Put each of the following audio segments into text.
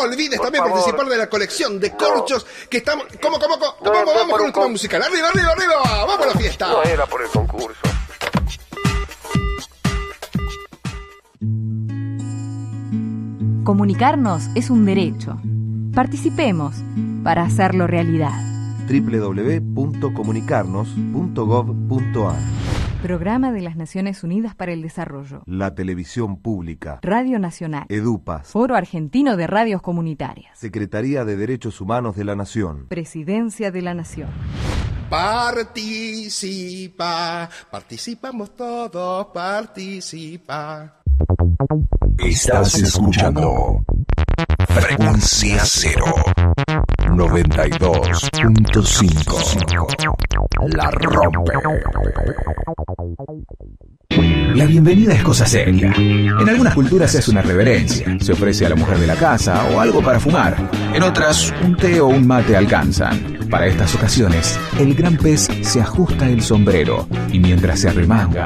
olvides también participar de la colección de corchos que estamos... ¿Cómo? Vamos con un tema musical. ¡Arriba! ¡Vamos a la fiesta! No era por el concurso. Comunicarnos es un derecho. Participemos para hacerlo realidad. www.comunicarnos.gov.ar Programa de las Naciones Unidas para el Desarrollo. La Televisión Pública. Radio Nacional. EDUPAS. Foro Argentino de Radios Comunitarias. Secretaría de Derechos Humanos de la Nación. Presidencia de la Nación. Participamos todos, participa. Estás escuchando Frecuencia Cero 92.5. La rompe. La bienvenida es cosa seria. En algunas culturas es una reverencia. Se ofrece a la mujer de la casa o algo para fumar. En otras, un té o un mate alcanzan. Para estas ocasiones, el gran pez se ajusta el sombrero y mientras se arremanga,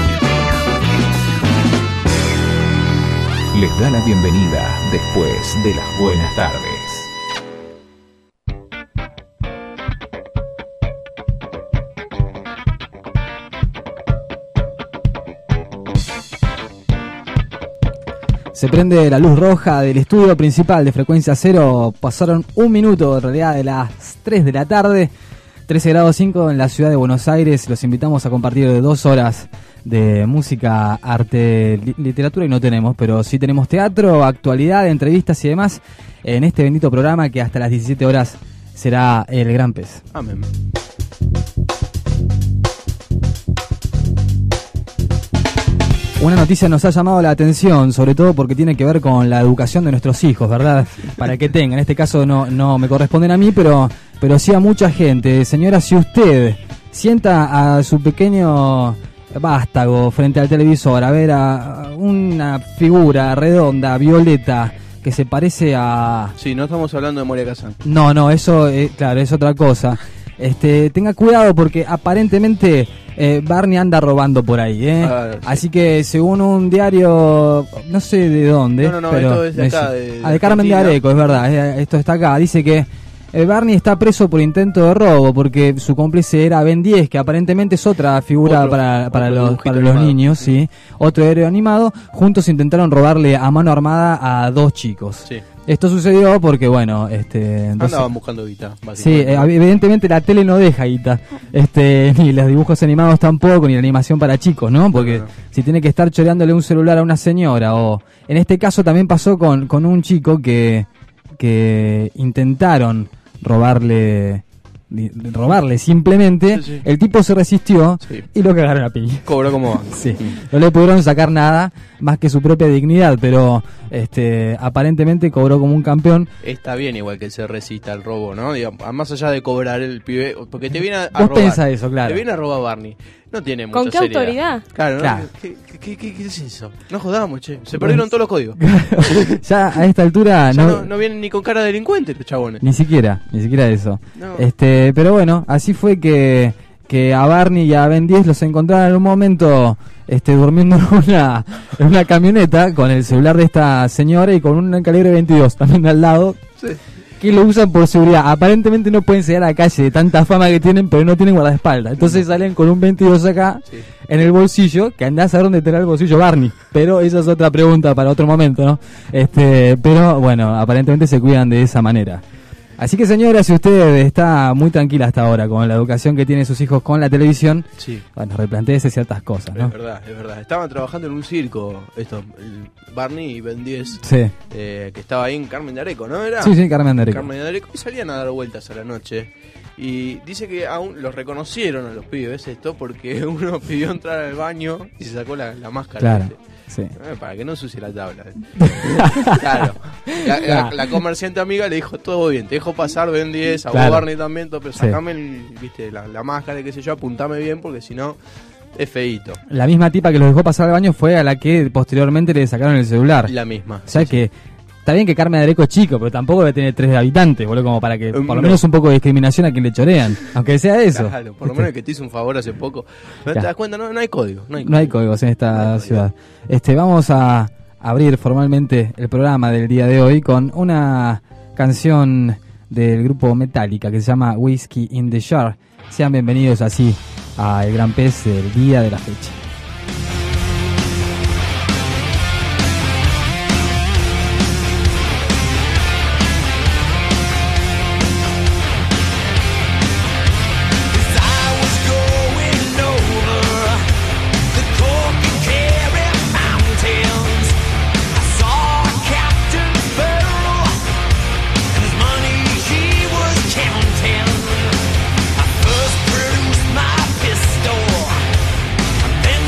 les da la bienvenida después de las buenas tardes. Se prende la luz roja del estudio principal de Frecuencia Cero. Pasaron un minuto, en realidad, de las 3 de la tarde. 13 grados 5 en la ciudad de Buenos Aires. Los invitamos a compartir de 2 horas de música, arte, literatura y no tenemos, pero sí tenemos teatro, actualidad, entrevistas y demás en este bendito programa que hasta las 17 horas será El Gran Pez. Amén. Una noticia nos ha llamado la atención, sobre todo porque tiene que ver con la educación de nuestros hijos, ¿verdad? Para que tengan, en este caso no me corresponden a mí, pero sí a mucha gente. Señora, si usted sienta a su pequeño vástago frente al televisor a ver a una figura redonda, violeta, que se parece a... Sí, no estamos hablando de Moria Kazan. No, eso, claro, es otra cosa. Tenga cuidado porque aparentemente Barney anda robando por ahí, Sí. Así que según un diario, no sé de dónde, No, pero esto es de acá, de Carmen de Areco, es verdad, esto está acá, dice que Barney está preso por intento de robo porque su cómplice era Ben 10, que aparentemente es otra figura para los niños, sí, otro héroe animado. Juntos intentaron robarle a mano armada a 2 chicos. Sí. Esto sucedió porque, bueno, entonces, andaban buscando guita, básicamente. Sí, evidentemente la tele no deja guita, ni los dibujos animados tampoco, ni la animación para chicos, ¿no? Porque si tiene que estar choreándole un celular a una señora, o en este caso también pasó con un chico que intentaron robarle simplemente, sí. El tipo se resistió, sí. Y lo cagaron a piña. Cobró como van. Sí. No le pudieron sacar nada más que su propia dignidad, pero aparentemente cobró como un campeón. Está bien igual que se resista al robo, ¿no? Digamos, más allá de cobrar el pibe, porque te viene a robar. Vos pensás eso, claro. Te viene a robar Barney. No tiene mucha ¿Con qué seriedad. autoridad? Claro, claro. ¿no? ¿Qué es eso? No jodamos, che. Se perdieron todos los códigos. Ya a esta altura no vienen ni con cara de delincuente los chabones. Ni siquiera eso. No. Pero bueno, así fue que a Barney y a Ben 10 los encontraron en un momento durmiendo en una camioneta con el celular de esta señora y con un calibre 22 también al lado. Sí. Que lo usan por seguridad. Aparentemente no pueden salir a la calle de tanta fama que tienen, pero no tienen guardaespaldas. Entonces salen con un 22 acá, sí. En el bolsillo, que andás a ver dónde tendrá el bolsillo Barney. Pero esa es otra pregunta para otro momento, ¿no? Pero bueno, aparentemente se cuidan de esa manera. Así que, señora, si usted está muy tranquila hasta ahora con la educación que tienen sus hijos con la televisión, sí. Bueno, replantéese ciertas cosas, ¿no? Es verdad. Estaban trabajando en un circo, Barney y Ben 10, sí. Que estaba ahí en Carmen de Areco, ¿no era? Sí, Carmen de Areco. Y salían a dar vueltas a la noche. Y dice que aún los reconocieron a los pibes porque uno pidió entrar al baño y se sacó la máscara. Claro. Sí. Para que no ensucie la tabla. Claro. La comerciante amiga le dijo, todo bien, te dejo pasar, Ben 10, a vos Barney también, pero sacame la máscara, qué sé yo, apuntame bien, porque si no, es feíto. La misma tipa que los dejó pasar al baño fue a la que posteriormente le sacaron el celular. La misma. O sea que está bien que Carmen de Areco es chico, pero tampoco debe tener 3 habitantes, boludo, como para que por lo menos un poco de discriminación a quien le chorean, aunque sea eso. Claro, por lo menos que te hizo un favor hace poco. ¿Te das cuenta? No hay código. No hay códigos en esta ciudad. Vamos a abrir formalmente el programa del día de hoy con una canción del grupo Metallica que se llama Whiskey in the Jar. Sean bienvenidos así a El Gran Pez del día de la fecha. Then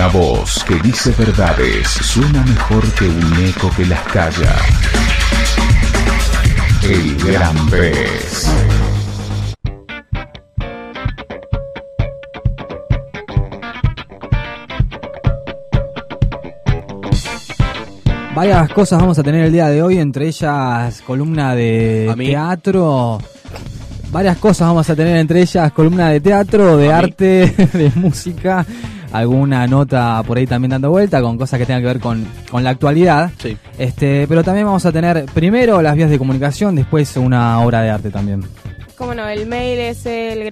Una voz que dice verdades suena mejor que un eco que las calla. El Gran Pez. Varias cosas vamos a tener el día de hoy, entre ellas columna de teatro. Varias cosas vamos a tener, entre ellas columna de teatro, de arte, de música, alguna nota por ahí también dando vuelta con cosas que tengan que ver con la actualidad. Sí. Pero también vamos a tener primero las vías de comunicación, después una obra de arte también. Cómo no, el mail es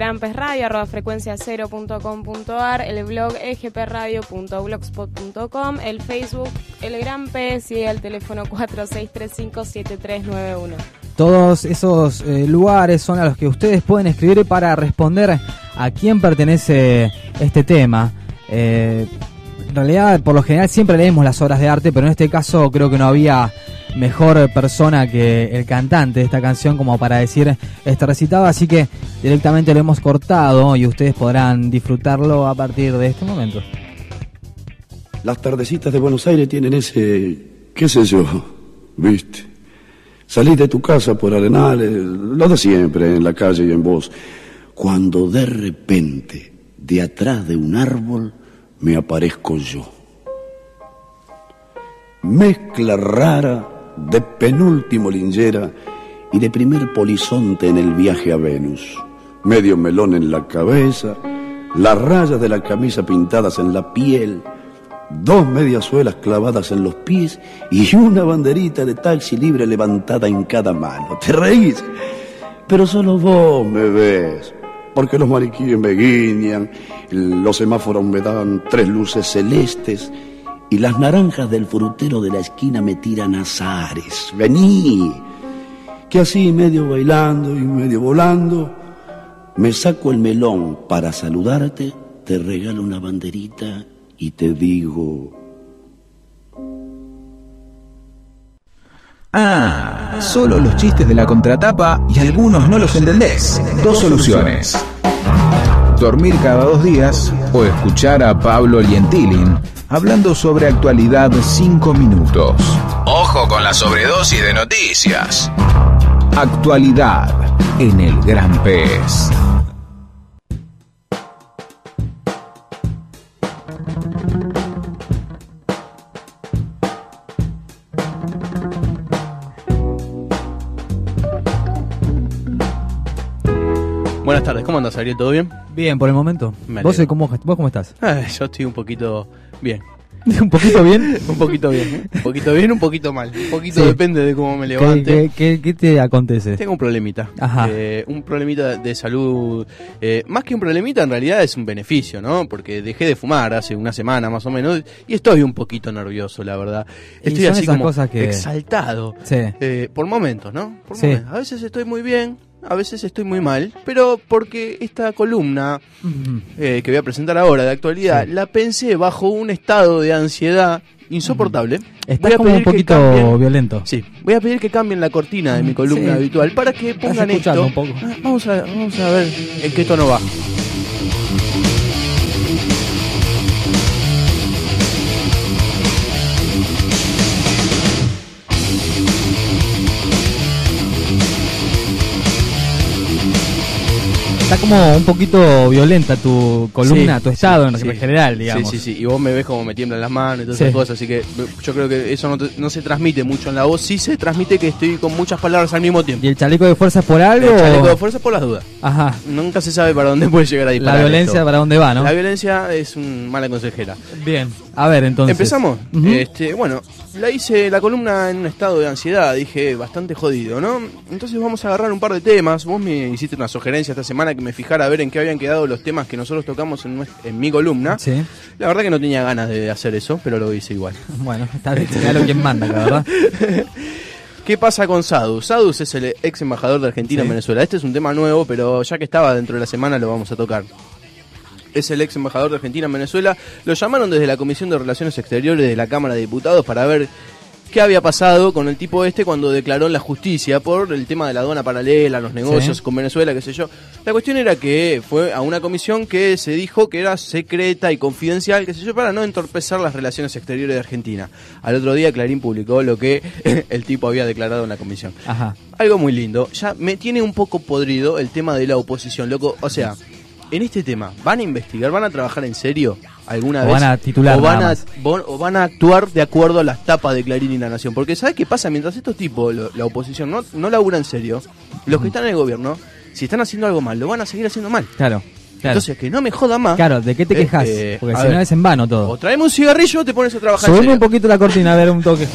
elgranpezradio@frecuencia0.com.ar, el blog egpradio.blogspot.com, el Facebook El Gran Pez y el teléfono 46357391. Todos esos lugares son a los que ustedes pueden escribir para responder a quién pertenece este tema. En realidad, por lo general, siempre leemos las obras de arte, pero en este caso creo que no había mejor persona que el cantante de esta canción como para decir este recitado, así que directamente lo hemos cortado y ustedes podrán disfrutarlo a partir de este momento. Las tardecitas de Buenos Aires tienen ese, qué sé yo, viste, salís de tu casa por Arenales, lo de siempre, en la calle y en voz, cuando de repente de atrás de un árbol me aparezco yo. Mezcla rara de penúltimo linchera y de primer polizonte en el viaje a Venus. Medio melón en la cabeza, las rayas de la camisa pintadas en la piel, 2 mediasuelas clavadas en los pies y una banderita de taxi libre levantada en cada mano. ¿Te reís? Pero solo vos me ves, porque los maniquíes me guiñan, los semáforos me dan 3 luces celestes y las naranjas del frutero de la esquina me tiran azares. Vení, que así medio bailando y medio volando, me saco el melón para saludarte, te regalo una banderita y te digo... Solo los chistes de la contratapa y algunos no los entendés. 2 soluciones: dormir cada 2 días o escuchar a Pablo Lientilin hablando sobre actualidad 5 minutos. Ojo con la sobredosis de noticias. Actualidad en el Gran Pez. Buenas tardes, ¿cómo andas, Ariel? ¿Todo bien? Bien, por el momento. ¿Vos cómo estás? Yo estoy un poquito bien. ¿Un poquito bien? Un poquito bien. Un poquito bien, un poquito mal. Un poquito depende de cómo me levante. ¿Qué te acontece? Tengo un problemita. Ajá. Un problemita de salud. Más que un problemita, en realidad es un beneficio, ¿no? Porque dejé de fumar hace una semana más o menos y estoy un poquito nervioso, la verdad. Estoy así como exaltado. Sí. Por momentos, ¿no? Momentos. A veces estoy muy bien, a veces estoy muy mal, pero porque esta columna que voy a presentar ahora de actualidad, la pensé bajo un estado de ansiedad insoportable. Estás como un poquito violento. Sí, voy a pedir que cambien la cortina de mi columna habitual para que pongan esto. Un poco. Vamos a ver en qué tono va. Está como un poquito violenta tu columna, tu estado en general, digamos. Sí, y vos me ves como me tiemblan las manos y todas esas cosas, así que yo creo que eso no se transmite mucho en la voz, sí se transmite que estoy con muchas palabras al mismo tiempo. ¿Y el chaleco de fuerza por algo? El chaleco de fuerza por las dudas. Ajá. Nunca se sabe para dónde puede llegar a disparar. La violencia esto. ¿Para dónde va, no? La violencia es una mala consejera. Bien, a ver entonces. ¿Empezamos? Bueno, hice la columna en un estado de ansiedad, dije, bastante jodido, ¿no? Entonces vamos a agarrar un par de temas. Vos me hiciste una sugerencia esta semana que me fijara a ver en qué habían quedado los temas que nosotros tocamos en mi columna. Sí. La verdad que no tenía ganas de hacer eso, pero lo hice igual. Bueno, está bien, claro quien manda, la verdad. ¿Qué pasa con Sadus? Sadus es el ex embajador de Argentina en Venezuela. Este es un tema nuevo, pero ya que estaba dentro de la semana lo vamos a tocar. Es el ex embajador de Argentina en Venezuela. Lo llamaron desde la Comisión de Relaciones Exteriores de la Cámara de Diputados para ver qué había pasado con el tipo cuando declaró en la justicia por el tema de la aduana paralela, los negocios con Venezuela, qué sé yo. La cuestión era que fue a una comisión que se dijo que era secreta y confidencial, qué sé yo, para no entorpecer las relaciones exteriores de Argentina. Al otro día Clarín publicó lo que el tipo había declarado en la comisión. Ajá. Algo muy lindo. Ya me tiene un poco podrido el tema de la oposición, loco. O sea, en este tema, ¿van a investigar, van a trabajar en serio alguna vez? Van a titular o van a actuar de acuerdo a las tapas de Clarín y La Nación. Porque ¿sabes qué pasa? Mientras estos tipos, la oposición, no labura en serio, los que están en el gobierno, si están haciendo algo mal, lo van a seguir haciendo mal. Claro. Entonces, que no me joda más. Claro, ¿de qué te quejas? Porque si no es en vano todo. O traeme un cigarrillo o te pones a trabajar en Subime serio. un poquito la cortina, a ver un toque.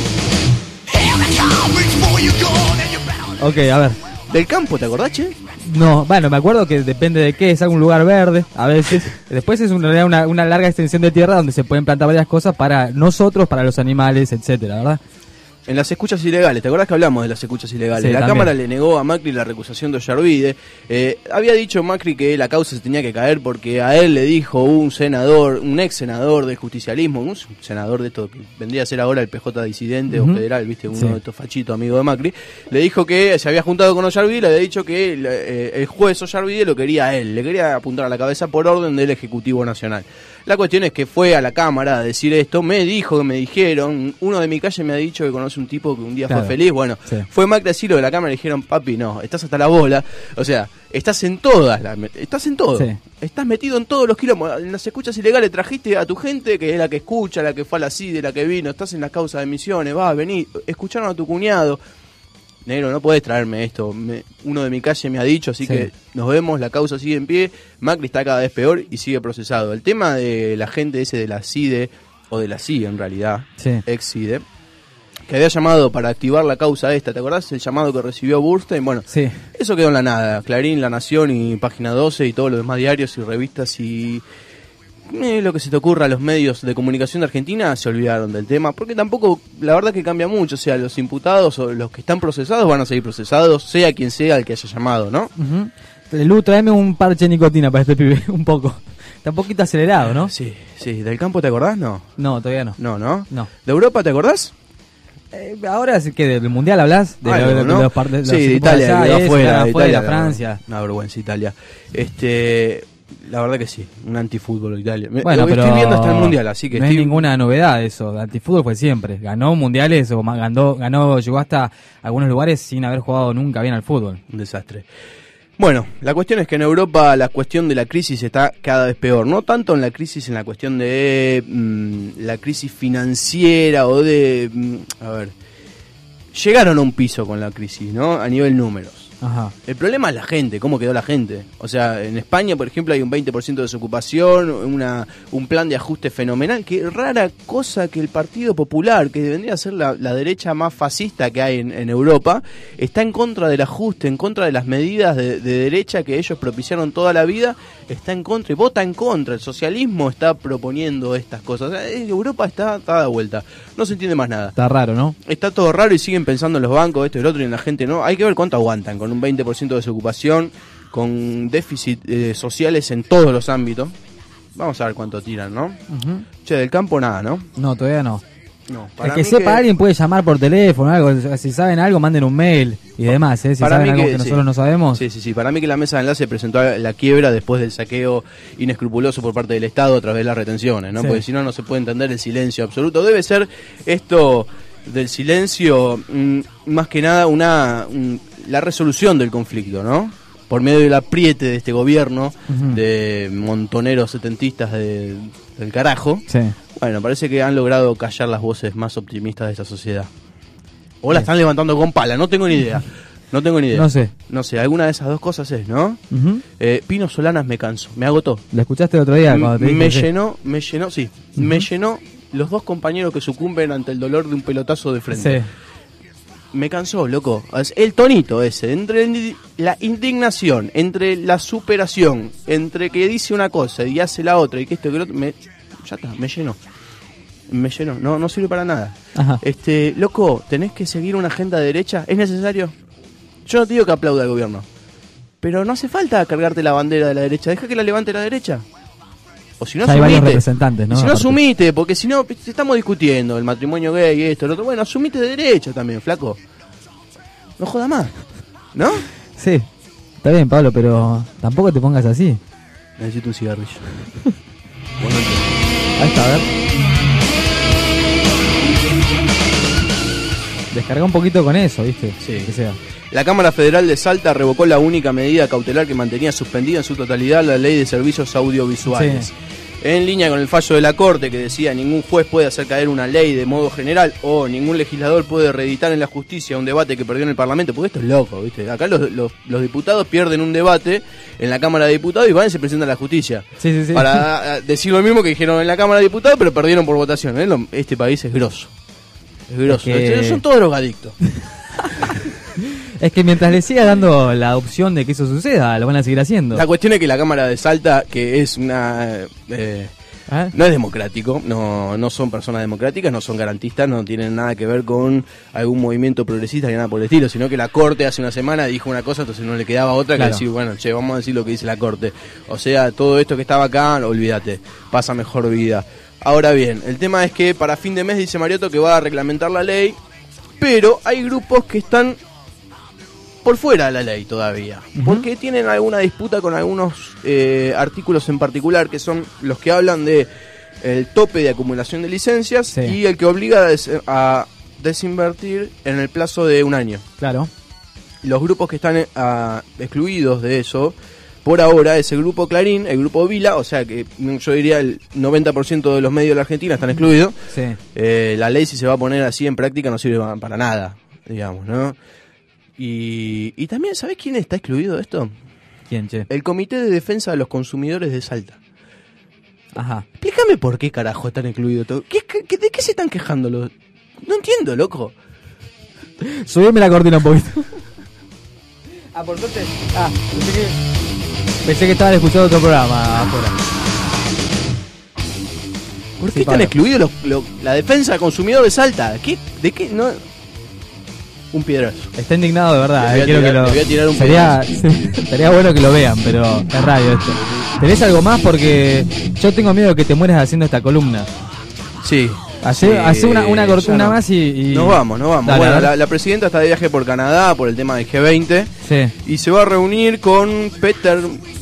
Ok, a ver. ¿Del campo, te acordás, che? No, bueno, me acuerdo que depende de qué, es algún lugar verde, a veces. Después es una larga extensión de tierra donde se pueden plantar varias cosas para nosotros, para los animales, etcétera, ¿verdad? En las escuchas ilegales, ¿te acordás que hablamos de las escuchas ilegales? Sí, la también. Cámara le negó a Macri la recusación de Ollarvide. Había dicho Macri que la causa se tenía que caer porque a él le dijo un ex senador del justicialismo, un senador de esto que vendría a ser ahora el PJ disidente o federal, ¿viste? Uno de estos fachitos amigos de Macri. Le dijo que se había juntado con Ollarvide y le había dicho que el juez Ollarvide lo quería a él, le quería apuntar a la cabeza por orden del Ejecutivo Nacional. La cuestión es que fue a la Cámara a decir esto, me dijeron, uno de mi calle me ha dicho que conoce un tipo que un día fue feliz, bueno, fue Macri así lo de la Cámara y dijeron, papi, no, estás hasta la bola, o sea, estás en todas, estás en todo, estás metido en todos los quilombos, en las escuchas ilegales trajiste a tu gente, que es la que escucha, la que fue a la CIDE, la que vino, estás en las causas de Misiones, vení, escucharon a tu cuñado. Negro, no podés traerme esto. Uno de mi calle me ha dicho, así que nos vemos, la causa sigue en pie. Macri está cada vez peor y sigue procesado. El tema de la gente ese de la CIDE, o de la CIDE en realidad, ex CIDE, que había llamado para activar la causa esta, ¿te acordás? El llamado que recibió Burstein, bueno, eso quedó en la nada. Clarín, La Nación y Página 12 y todos los demás diarios y revistas y... lo que se te ocurra, los medios de comunicación de Argentina se olvidaron del tema, porque tampoco, la verdad que cambia mucho, o sea, los imputados o los que están procesados van a seguir procesados, sea quien sea el que haya llamado, ¿no? Lu, tráeme un parche de nicotina para este pibe, un poco. Está un poquito acelerado, ¿no? Sí. ¿Del campo te acordás? No, todavía no. No. ¿De Europa te acordás? Ahora sí que del Mundial hablas, de de Italia, de Italia, Francia. Una vergüenza Italia. La verdad que sí, un antifútbol Italia. Bueno, pero estoy viendo hasta el Mundial, así que no hay ninguna novedad eso. Antifútbol fue siempre. Ganó mundiales o llegó hasta algunos lugares sin haber jugado nunca bien al fútbol. Un desastre. Bueno, la cuestión es que en Europa la cuestión de la crisis está cada vez peor. No tanto en la cuestión de la crisis financiera o de... llegaron a un piso con la crisis, ¿no? A nivel números. Ajá. El problema es la gente, cómo quedó la gente. O sea, en España, por ejemplo, hay un 20% de desocupación, un plan de ajuste fenomenal. Qué rara cosa que el Partido Popular, que vendría a ser la derecha más fascista que hay en Europa, está en contra del ajuste, en contra de las medidas de derecha que ellos propiciaron toda la vida, está en contra y vota en contra. El socialismo está proponiendo estas cosas. O sea, Europa está dada vuelta. No se entiende más nada. Está raro, ¿no? Está todo raro y siguen pensando en los bancos, esto y el otro, y en la gente, ¿no? Hay que ver cuánto aguantan, con un 20% de desocupación, con déficit sociales en todos los ámbitos. Vamos a ver cuánto tiran, ¿no? Che, del campo nada, ¿no? No, todavía no. No, el que sepa alguien puede llamar por teléfono, algo. Si saben algo, manden un mail y demás, Si saben algo que nosotros no sabemos. Sí. Para mí que la mesa de enlace presentó la quiebra después del saqueo inescrupuloso por parte del Estado a través de las retenciones, ¿no? Porque si no, no se puede entender el silencio absoluto. Debe ser esto del silencio, más que nada, la resolución del conflicto, ¿no? Por medio del apriete de este gobierno de montoneros setentistas del carajo. Sí. Bueno, parece que han logrado callar las voces más optimistas de esta sociedad. O la están levantando con pala, no tengo ni idea. No sé, alguna de esas dos cosas es, ¿no? Pino Solanas me cansó, me agotó. ¿La escuchaste el otro día cuando te dije? Me llenó los dos compañeros que sucumben ante el dolor de un pelotazo de frente. Sí. Me cansó, loco. El tonito ese, entre la indignación, entre la superación, entre que dice una cosa y hace la otra y que esto que lo otro, ya está, me llenó. No sirve para nada. Ajá. Loco, tenés que seguir una agenda derecha, ¿es necesario? Yo no te digo que aplauda al gobierno, pero no hace falta cargarte la bandera de la derecha, deja que la levante la derecha. O si no, hay varios representantes, ¿no? Si no, asumite, porque si no, estamos discutiendo el matrimonio gay y esto, lo otro. Bueno, asumite de derecho también, flaco. No joda más, ¿no? Sí, está bien, Pablo, pero tampoco te pongas así. Necesito un cigarrillo. Bueno, ahí está, a ver. Descarga un poquito con eso, ¿viste? Sí. Que sea. La Cámara Federal de Salta revocó la única medida cautelar que mantenía suspendida en su totalidad la Ley de Servicios Audiovisuales. Sí. En línea con el fallo de la Corte que decía ningún juez puede hacer caer una ley de modo general o ningún legislador puede reeditar en la justicia un debate que perdió en el Parlamento, porque esto es loco, ¿viste? Acá los diputados pierden un debate en la Cámara de Diputados y van y se presentan a la justicia. Sí. Para decir lo mismo que dijeron en la Cámara de Diputados, pero perdieron por votación. Este país es grosso. Es grosso. Son todos drogadictos. Es que mientras le siga dando la opción de que eso suceda, lo van a seguir haciendo. La cuestión es que la Cámara de Salta, que es una... no es democrático, no son personas democráticas, no son garantistas, no tienen nada que ver con algún movimiento progresista ni nada por el estilo, sino que la Corte hace una semana dijo una cosa, entonces no le quedaba otra que decir, bueno, vamos a decir lo que dice la Corte. O sea, todo esto que estaba acá, olvídate, pasa mejor vida. Ahora bien, el tema es que para fin de mes dice Mariotto que va a reglamentar la ley, pero hay grupos que están por fuera de la ley todavía, porque tienen alguna disputa con algunos artículos en particular, que son los que hablan de el tope de acumulación de licencias y el que obliga a desinvertir en el plazo de un año. Claro. Los grupos que están excluidos de eso, por ahora, es el grupo Clarín, el grupo Vila, o sea que yo diría el 90% de los medios de la Argentina están excluidos. Sí. La ley, si se va a poner así en práctica, no sirve para nada, digamos, ¿no? Y también, ¿sabés quién está excluido de esto? ¿Quién, che? El Comité de Defensa de los Consumidores de Salta. Ajá. Explícame por qué carajo están excluidos todos. ¿De qué se están quejando los...? No entiendo, loco. Subime la cortina un poquito. Por suerte... pensé que estaban escuchando otro programa afuera. ¿Por qué están excluidos la defensa del consumidor de Salta? ¿De qué? No... Un piedrazo. Está indignado de verdad. Le voy a tirar un Estaría bueno que lo vean, pero es radio esto. ¿Tenés algo más? Porque yo tengo miedo de que te mueras haciendo esta columna. Sí. Hace una cortina más y... Nos vamos. Dale, bueno, la presidenta está de viaje por Canadá por el tema del G20. Sí. Y se va a reunir con Peter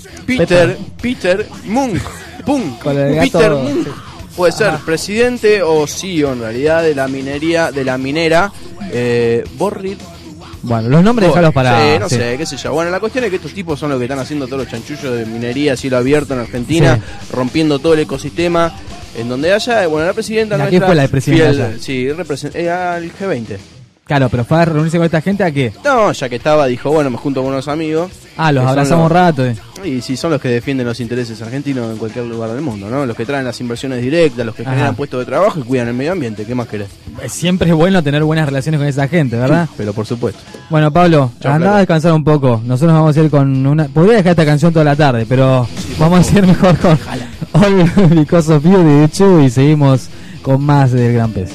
Munk. Peter Munk. Puede ser presidente o CEO en realidad de la minera Borrit. Bueno, los nombres déjalos para... no sé, qué sé yo. Bueno, la cuestión es que estos tipos son los que están haciendo todos los chanchullos de minería a cielo abierto en Argentina, rompiendo todo el ecosistema. En donde haya, bueno, la presidenta nuestra... ¿A qué fue la presidenta? Sí, al G20. Claro, pero fue a reunirse con esta gente, ¿a qué? No, ya que estaba, dijo, bueno, me junto con unos amigos. Los abrazamos un rato. Y sí, son los que defienden los intereses argentinos en cualquier lugar del mundo, ¿no? Los que traen las inversiones directas, los que generan puestos de trabajo y cuidan el medio ambiente. ¿Qué más querés? Siempre es bueno tener buenas relaciones con esa gente, ¿verdad? Pero por supuesto. Bueno, Pablo, andá a descansar un poco. Nosotros vamos a ir con una... Podría dejar esta canción toda la tarde, pero vamos a ir mejor con All Because of You de hecho y seguimos con más del Gran Pez.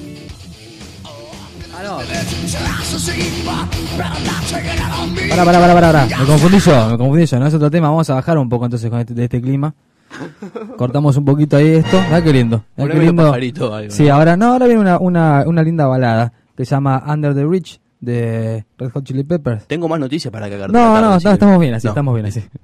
Para. Me confundí yo, no es otro tema. Vamos a bajar un poco entonces con de este clima. Cortamos un poquito ahí esto. Qué lindo. Qué lindo. Pajarito, algo, sí, ahora viene una linda balada que se llama Under the Bridge de Red Hot Chili Peppers. Tengo más noticias para cagar. No, estamos bien así, estamos bien así.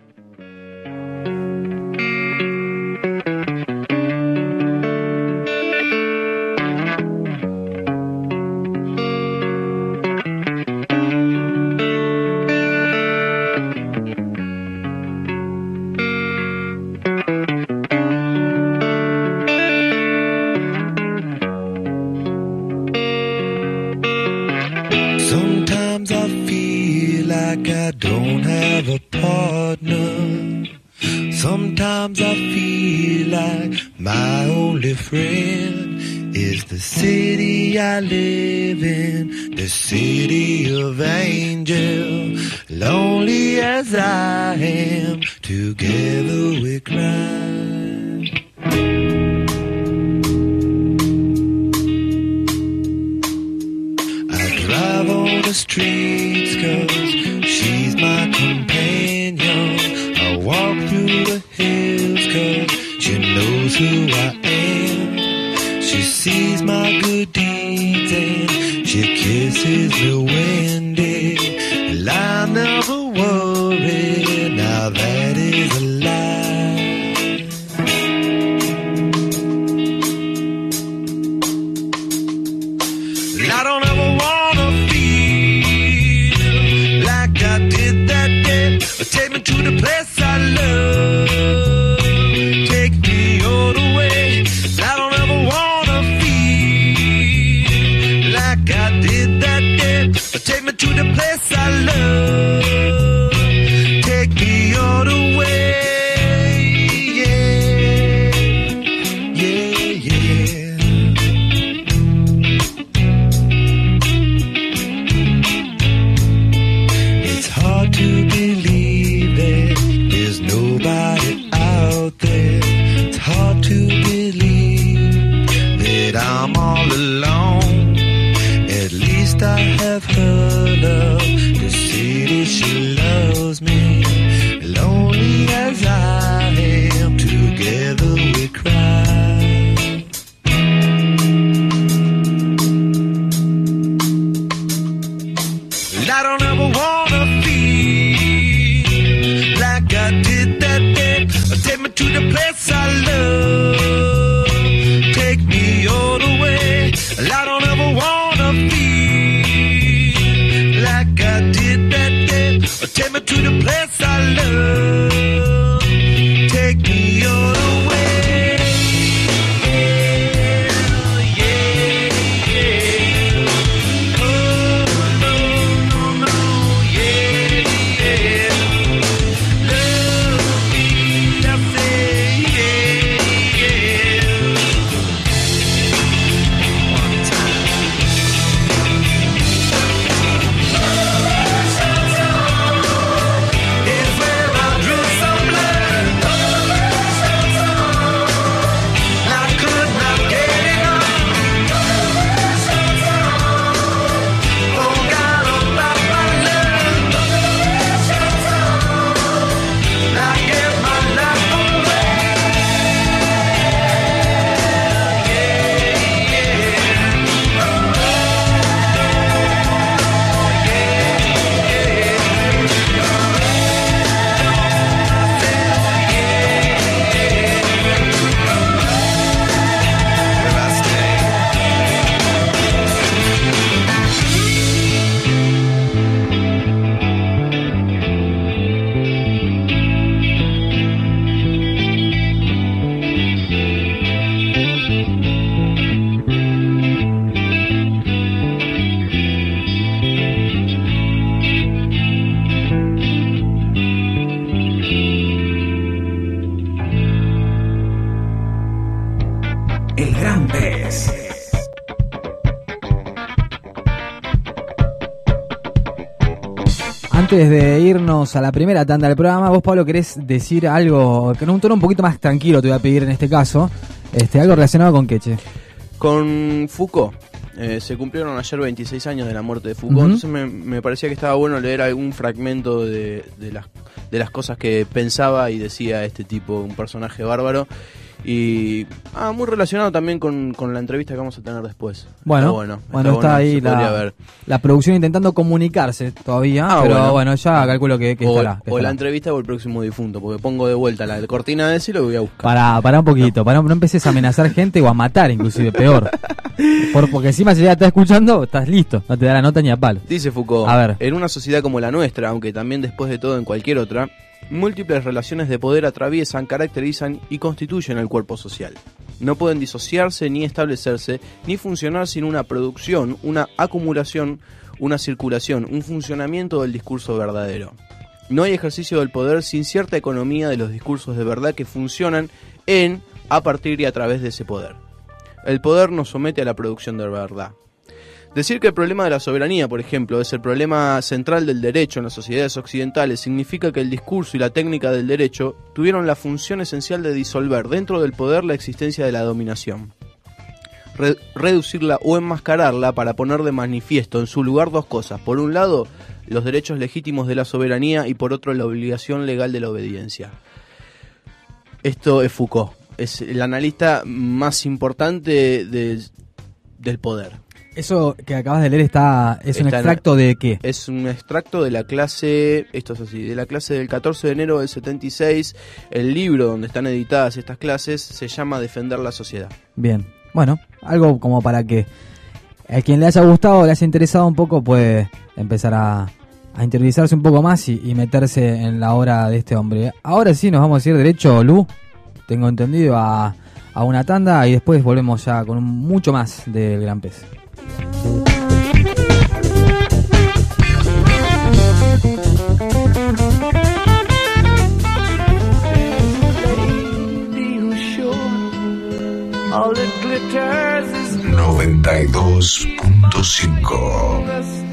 Sometimes I feel like my only friend is the city I live in, the city of angels. Lonely as I am, together we cry. I drive on the streets 'cause she's my companion. I walk through the hills 'cause knows who I am. She sees my good deeds and she kisses the windy. And I never worry, now that is a lie. And I don't ever wanna feel like I did that day. Take me to the place I love. Take me all the way. I don't ever wanna feel like I did that day. Take me to the place I love. Take me all the way. Yeah, yeah, yeah. It's hard to believe that there's nobody out there. It's hard to believe that I'm all alone. At least I have her love to see that she loves me. Lonely as I am, together we cry. And I don't ever wanna feel like I did that day. Take me to the place I love. Take me all the way. And I don't ever wanna feel like I did that day. Take me to the place I love. Take me all the way. Yeah, yeah. Oh, no, no, no. Yeah, yeah. Love me, I say, yeah, yeah. One time. It's where I drew some blood. I could not get enough. Forgot about my love. I gave my life away. Where I stay. El gran pez. Antes de irnos a la primera tanda del programa, vos, Pablo, querés decir algo, que en un tono un poquito más tranquilo te voy a pedir en este caso, algo relacionado con Queche. Con Foucault. Se cumplieron ayer 26 años de la muerte de Foucault, entonces me parecía que estaba bueno leer algún fragmento de las cosas que pensaba y decía este tipo, un personaje bárbaro. Y muy relacionado también con la entrevista que vamos a tener después. Bueno, está ahí la producción intentando comunicarse todavía, pero bueno, ya calculo que estará. O la entrevista o el próximo difunto, porque pongo de vuelta la cortina de ese y lo voy a buscar. Para un poquito, no empieces a amenazar gente o a matar, inclusive, peor. Porque encima si ya estás escuchando, estás listo, no te da la nota ni a palo. Dice Foucault, a ver. En una sociedad como la nuestra, aunque también después de todo en cualquier otra, múltiples relaciones de poder atraviesan, caracterizan y constituyen el cuerpo social. No pueden disociarse ni establecerse, ni funcionar sin una producción, una acumulación, una circulación, un funcionamiento del discurso verdadero. No hay ejercicio del poder sin cierta economía de los discursos de verdad que funcionan en, a partir y a través de ese poder. El poder nos somete a la producción de verdad. Decir que el problema de la soberanía, por ejemplo, es el problema central del derecho en las sociedades occidentales significa que el discurso y la técnica del derecho tuvieron la función esencial de disolver dentro del poder la existencia de la dominación. Reducirla o enmascararla para poner de manifiesto en su lugar dos cosas. Por un lado, los derechos legítimos de la soberanía y por otro, la obligación legal de la obediencia. Esto es Foucault. es el analista más importante del poder. Eso que acabas de leer es un extracto de qué? Es un extracto de la clase, esto es así, de la clase del 14 de enero del 76. El libro donde están editadas estas clases se llama Defender la sociedad. Bien, bueno, algo como para que a quien le haya gustado, le haya interesado un poco, puede empezar a interiorizarse un poco más y meterse en la obra de este hombre. Ahora sí, nos vamos a ir derecho, Lu, tengo entendido, a una tanda y después volvemos ya con mucho más del Gran Pez. All it glitters is 92.5.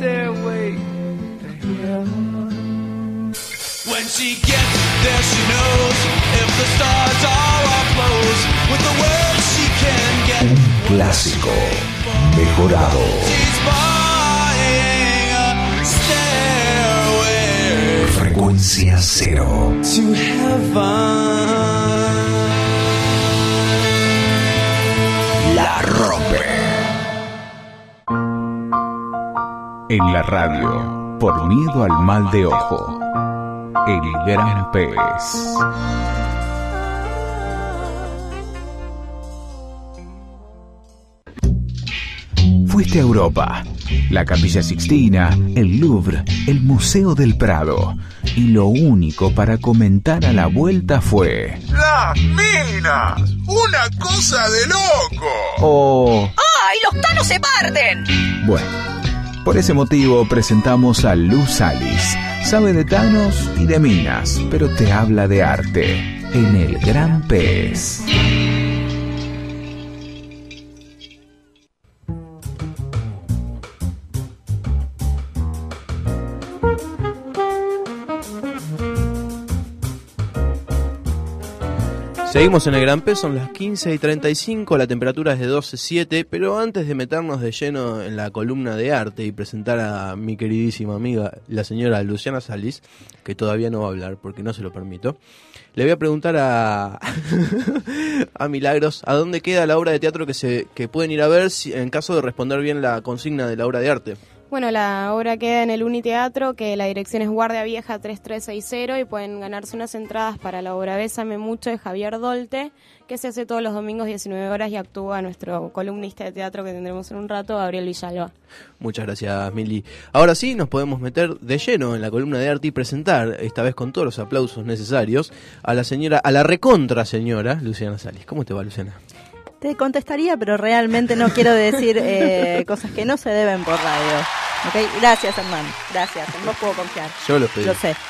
When she gets there, she knows if the stars are all closed. With the words she can get. Un clásico mejorado. She's buying a stairway. Frecuencia cero. To heaven. La rompe. En la radio, por miedo al mal de ojo, el Gran Pez. Fuiste a Europa, la Capilla Sixtina, el Louvre, el Museo del Prado, y lo único para comentar a la vuelta fue... ¡Las minas! ¡Una cosa de loco! O... ¡Ay, los tanos se parten! Bueno, por ese motivo presentamos a Lu Salis. Sabe de tanos y de minas, pero te habla de arte en el Gran Pez. Seguimos en el Gran Pez, son las 15:35, la temperatura es de 12.7, pero antes de meternos de lleno en la columna de arte y presentar a mi queridísima amiga, la señora Luciana Salis, que todavía no va a hablar porque no se lo permito, le voy a preguntar a Milagros, ¿a dónde queda la obra de teatro que pueden ir a ver en caso de responder bien la consigna de la obra de arte? Bueno, la obra queda en el Uniteatro, que la dirección es Guardia Vieja 3360 y pueden ganarse unas entradas para la obra Bésame Mucho de Javier Dolte, que se hace todos los domingos 19 horas y actúa nuestro columnista de teatro que tendremos en un rato, Gabriel Villalba. Muchas gracias, Mili. Ahora sí, nos podemos meter de lleno en la columna de arte y presentar, esta vez con todos los aplausos necesarios, a la recontra señora Luciana Salis. ¿Cómo te va, Luciana? Te contestaría, pero realmente no quiero decir cosas que no se deben por radio. ¿Okay? Gracias, hermano. Gracias. En vos puedo confiar. Yo lo pedí. Lo sé.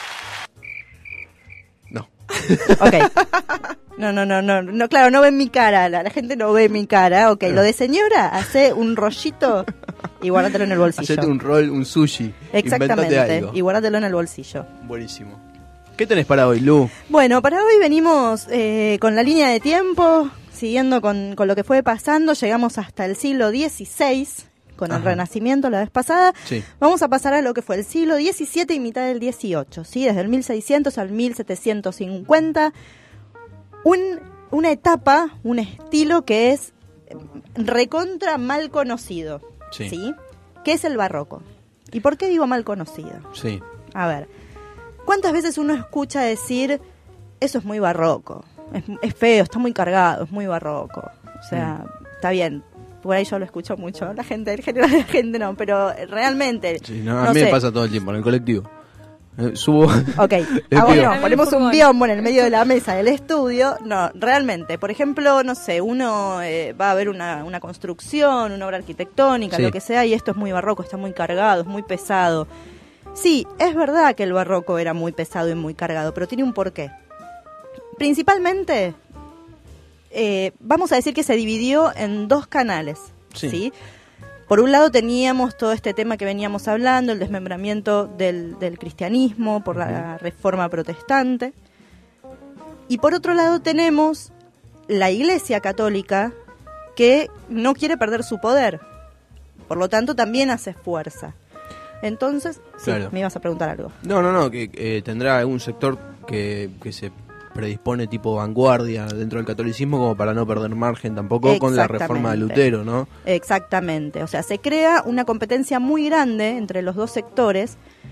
No. Ok. No, claro, no ven mi cara. La gente no ve mi cara. Ok, lo de señora, hace un rollito y guárdatelo en el bolsillo. Hacete un roll, un sushi. Exactamente. Algo. Y guárdatelo en el bolsillo. Buenísimo. ¿Qué tenés para hoy, Lu? Bueno, para hoy venimos con la línea de tiempo. Siguiendo con lo que fue pasando, llegamos hasta el siglo XVI, con el Renacimiento la vez pasada. Sí. Vamos a pasar a lo que fue el siglo XVII y mitad del XVIII, ¿sí? Desde el 1600 al 1750. Una etapa, un estilo que es recontra mal conocido, ¿sí? ¿Qué es el barroco? ¿Y por qué digo mal conocido? Sí. A ver, ¿cuántas veces uno escucha decir, eso es muy barroco? Es feo, está muy cargado, es muy barroco. O sea, está bien, por ahí yo lo escucho mucho. La gente, el general de la gente no, pero realmente. Sí, a mí me pasa todo el tiempo, en el colectivo. Subo. Ok, bueno, ponemos un biombo en el medio de la mesa del estudio. No, realmente, por ejemplo, no sé, uno va a ver una construcción, una obra arquitectónica, lo que sea, y esto es muy barroco, está muy cargado, es muy pesado. Sí, es verdad que el barroco era muy pesado y muy cargado, pero tiene un porqué. Principalmente, vamos a decir que se dividió en dos canales, ¿sí? Por un lado teníamos todo este tema que veníamos hablando, el desmembramiento del cristianismo por la reforma protestante. Y por otro lado tenemos la Iglesia Católica, que no quiere perder su poder. Por lo tanto, también hace fuerza. Entonces, claro. Me ibas a preguntar algo. No, que tendrá algún sector que se predispone tipo vanguardia dentro del catolicismo como para no perder margen tampoco con la reforma de Lutero, ¿no? Exactamente, o sea, se crea una competencia muy grande entre los dos sectores.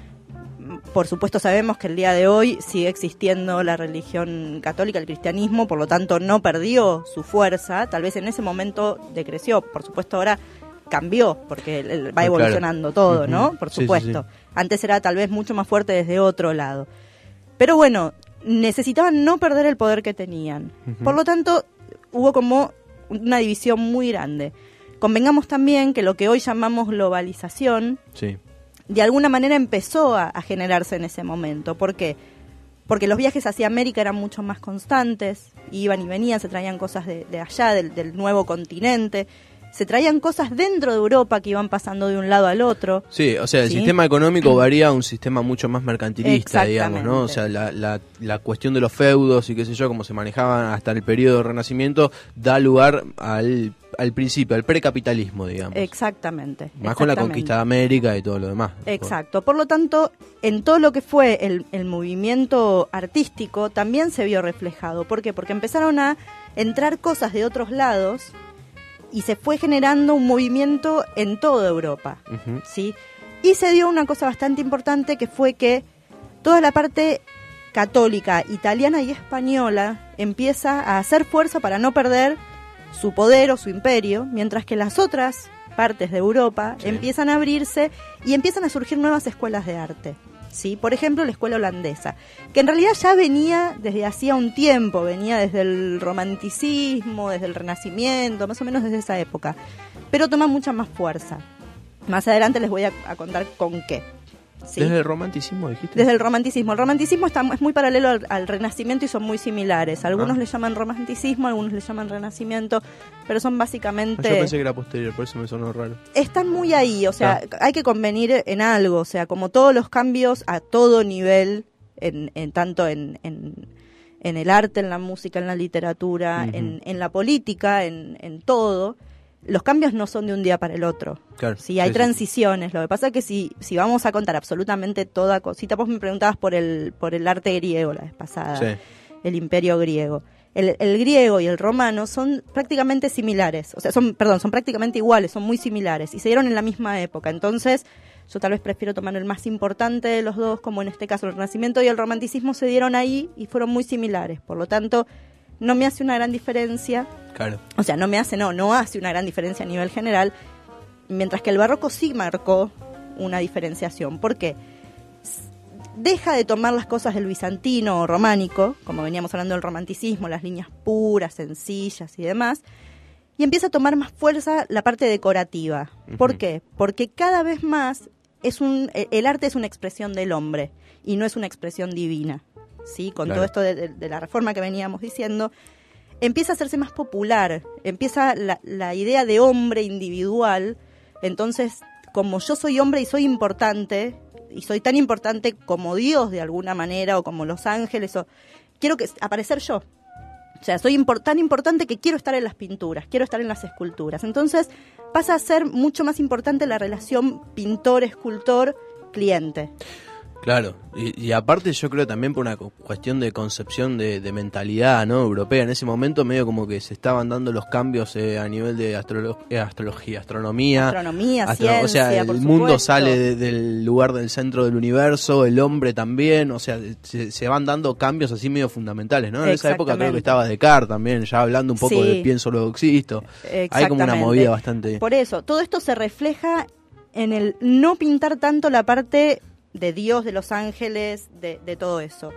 Por supuesto sabemos que el día de hoy sigue existiendo la religión católica, el cristianismo, por lo tanto no perdió su fuerza, tal vez en ese momento decreció, por supuesto ahora cambió, porque va evolucionando todo, ¿no? Por supuesto. Sí. Antes era tal vez mucho más fuerte desde otro lado. Pero bueno, necesitaban no perder el poder que tenían. Por lo tanto, hubo como una división muy grande. Convengamos también que lo que hoy llamamos globalización, de alguna manera empezó a generarse en ese momento. ¿Por qué? Porque los viajes hacia América eran mucho más constantes, iban y venían, se traían cosas de allá, del nuevo continente. Se traían cosas dentro de Europa que iban pasando de un lado al otro. Sí, o sea, el sistema económico varía a un sistema mucho más mercantilista, digamos, ¿no? O sea, la cuestión de los feudos y qué sé yo, como se manejaban hasta el periodo del Renacimiento, da lugar al principio, al precapitalismo, digamos. Exactamente. Más con la conquista de América y todo lo demás. Exacto. Por lo tanto, en todo lo que fue el movimiento artístico también se vio reflejado. ¿Por qué? Porque empezaron a entrar cosas de otros lados y se fue generando un movimiento en toda Europa, ¿sí? Y se dio una cosa bastante importante, que fue que toda la parte católica, italiana y española empieza a hacer fuerza para no perder su poder o su imperio, mientras que las otras partes de Europa empiezan a abrirse y empiezan a surgir nuevas escuelas de arte. ¿Sí? Por ejemplo, la escuela holandesa, que en realidad ya venía desde hacía un tiempo, venía desde el romanticismo, desde el renacimiento, más o menos desde esa época, pero toma mucha más fuerza. Más adelante les voy a contar con qué. ¿Sí? ¿Desde el romanticismo dijiste? Desde el romanticismo. El romanticismo es muy paralelo al renacimiento y son muy similares. Algunos le llaman romanticismo, algunos le llaman renacimiento, pero son básicamente... Yo pensé que era posterior, por eso me sonó raro. Están muy ahí, o sea, hay que convenir en algo, o sea, como todos los cambios a todo nivel, tanto en el arte, en la música, en la literatura, en la política, en todo... Los cambios no son de un día para el otro. Claro, sí, hay transiciones. Lo que pasa es que si vamos a contar absolutamente toda cosita, vos me preguntabas por el arte griego la vez pasada, el imperio griego. El griego y el romano son prácticamente similares, o sea, son prácticamente iguales, son muy similares y se dieron en la misma época. Entonces, yo tal vez prefiero tomar el más importante de los dos, como en este caso el Renacimiento y el Romanticismo se dieron ahí y fueron muy similares. Por lo tanto, no me hace una gran diferencia. Claro. O sea, no hace una gran diferencia a nivel general, mientras que el barroco sí marcó una diferenciación. ¿Por qué? Deja de tomar las cosas del bizantino o románico, como veníamos hablando del romanticismo, las líneas puras, sencillas y demás, y empieza a tomar más fuerza la parte decorativa. ¿Por qué? Porque cada vez más el arte es una expresión del hombre y no es una expresión divina. ¿Sí? Con todo esto de la reforma que veníamos diciendo, empieza a hacerse más popular, empieza la idea de hombre individual. Entonces, como yo soy hombre y soy importante, y soy tan importante como Dios de alguna manera, o como los ángeles, quiero aparecer yo. O sea, soy tan importante que quiero estar en las pinturas, quiero estar en las esculturas. Entonces pasa a ser mucho más importante la relación pintor-escultor-cliente. Claro, y aparte yo creo también por una cuestión de concepción de mentalidad, ¿no? Europea. En ese momento medio como que se estaban dando los cambios a nivel de astrología, astronomía, ciencia, o sea, el mundo sale del lugar del centro del universo, el hombre también, o sea, se van dando cambios así medio fundamentales, ¿no? En esa época creo que estaba Descartes también, ya hablando un poco de pienso luego existo. Hay como una movida bastante... Por eso, todo esto se refleja en el no pintar tanto la parte de Dios, de los ángeles, de todo eso.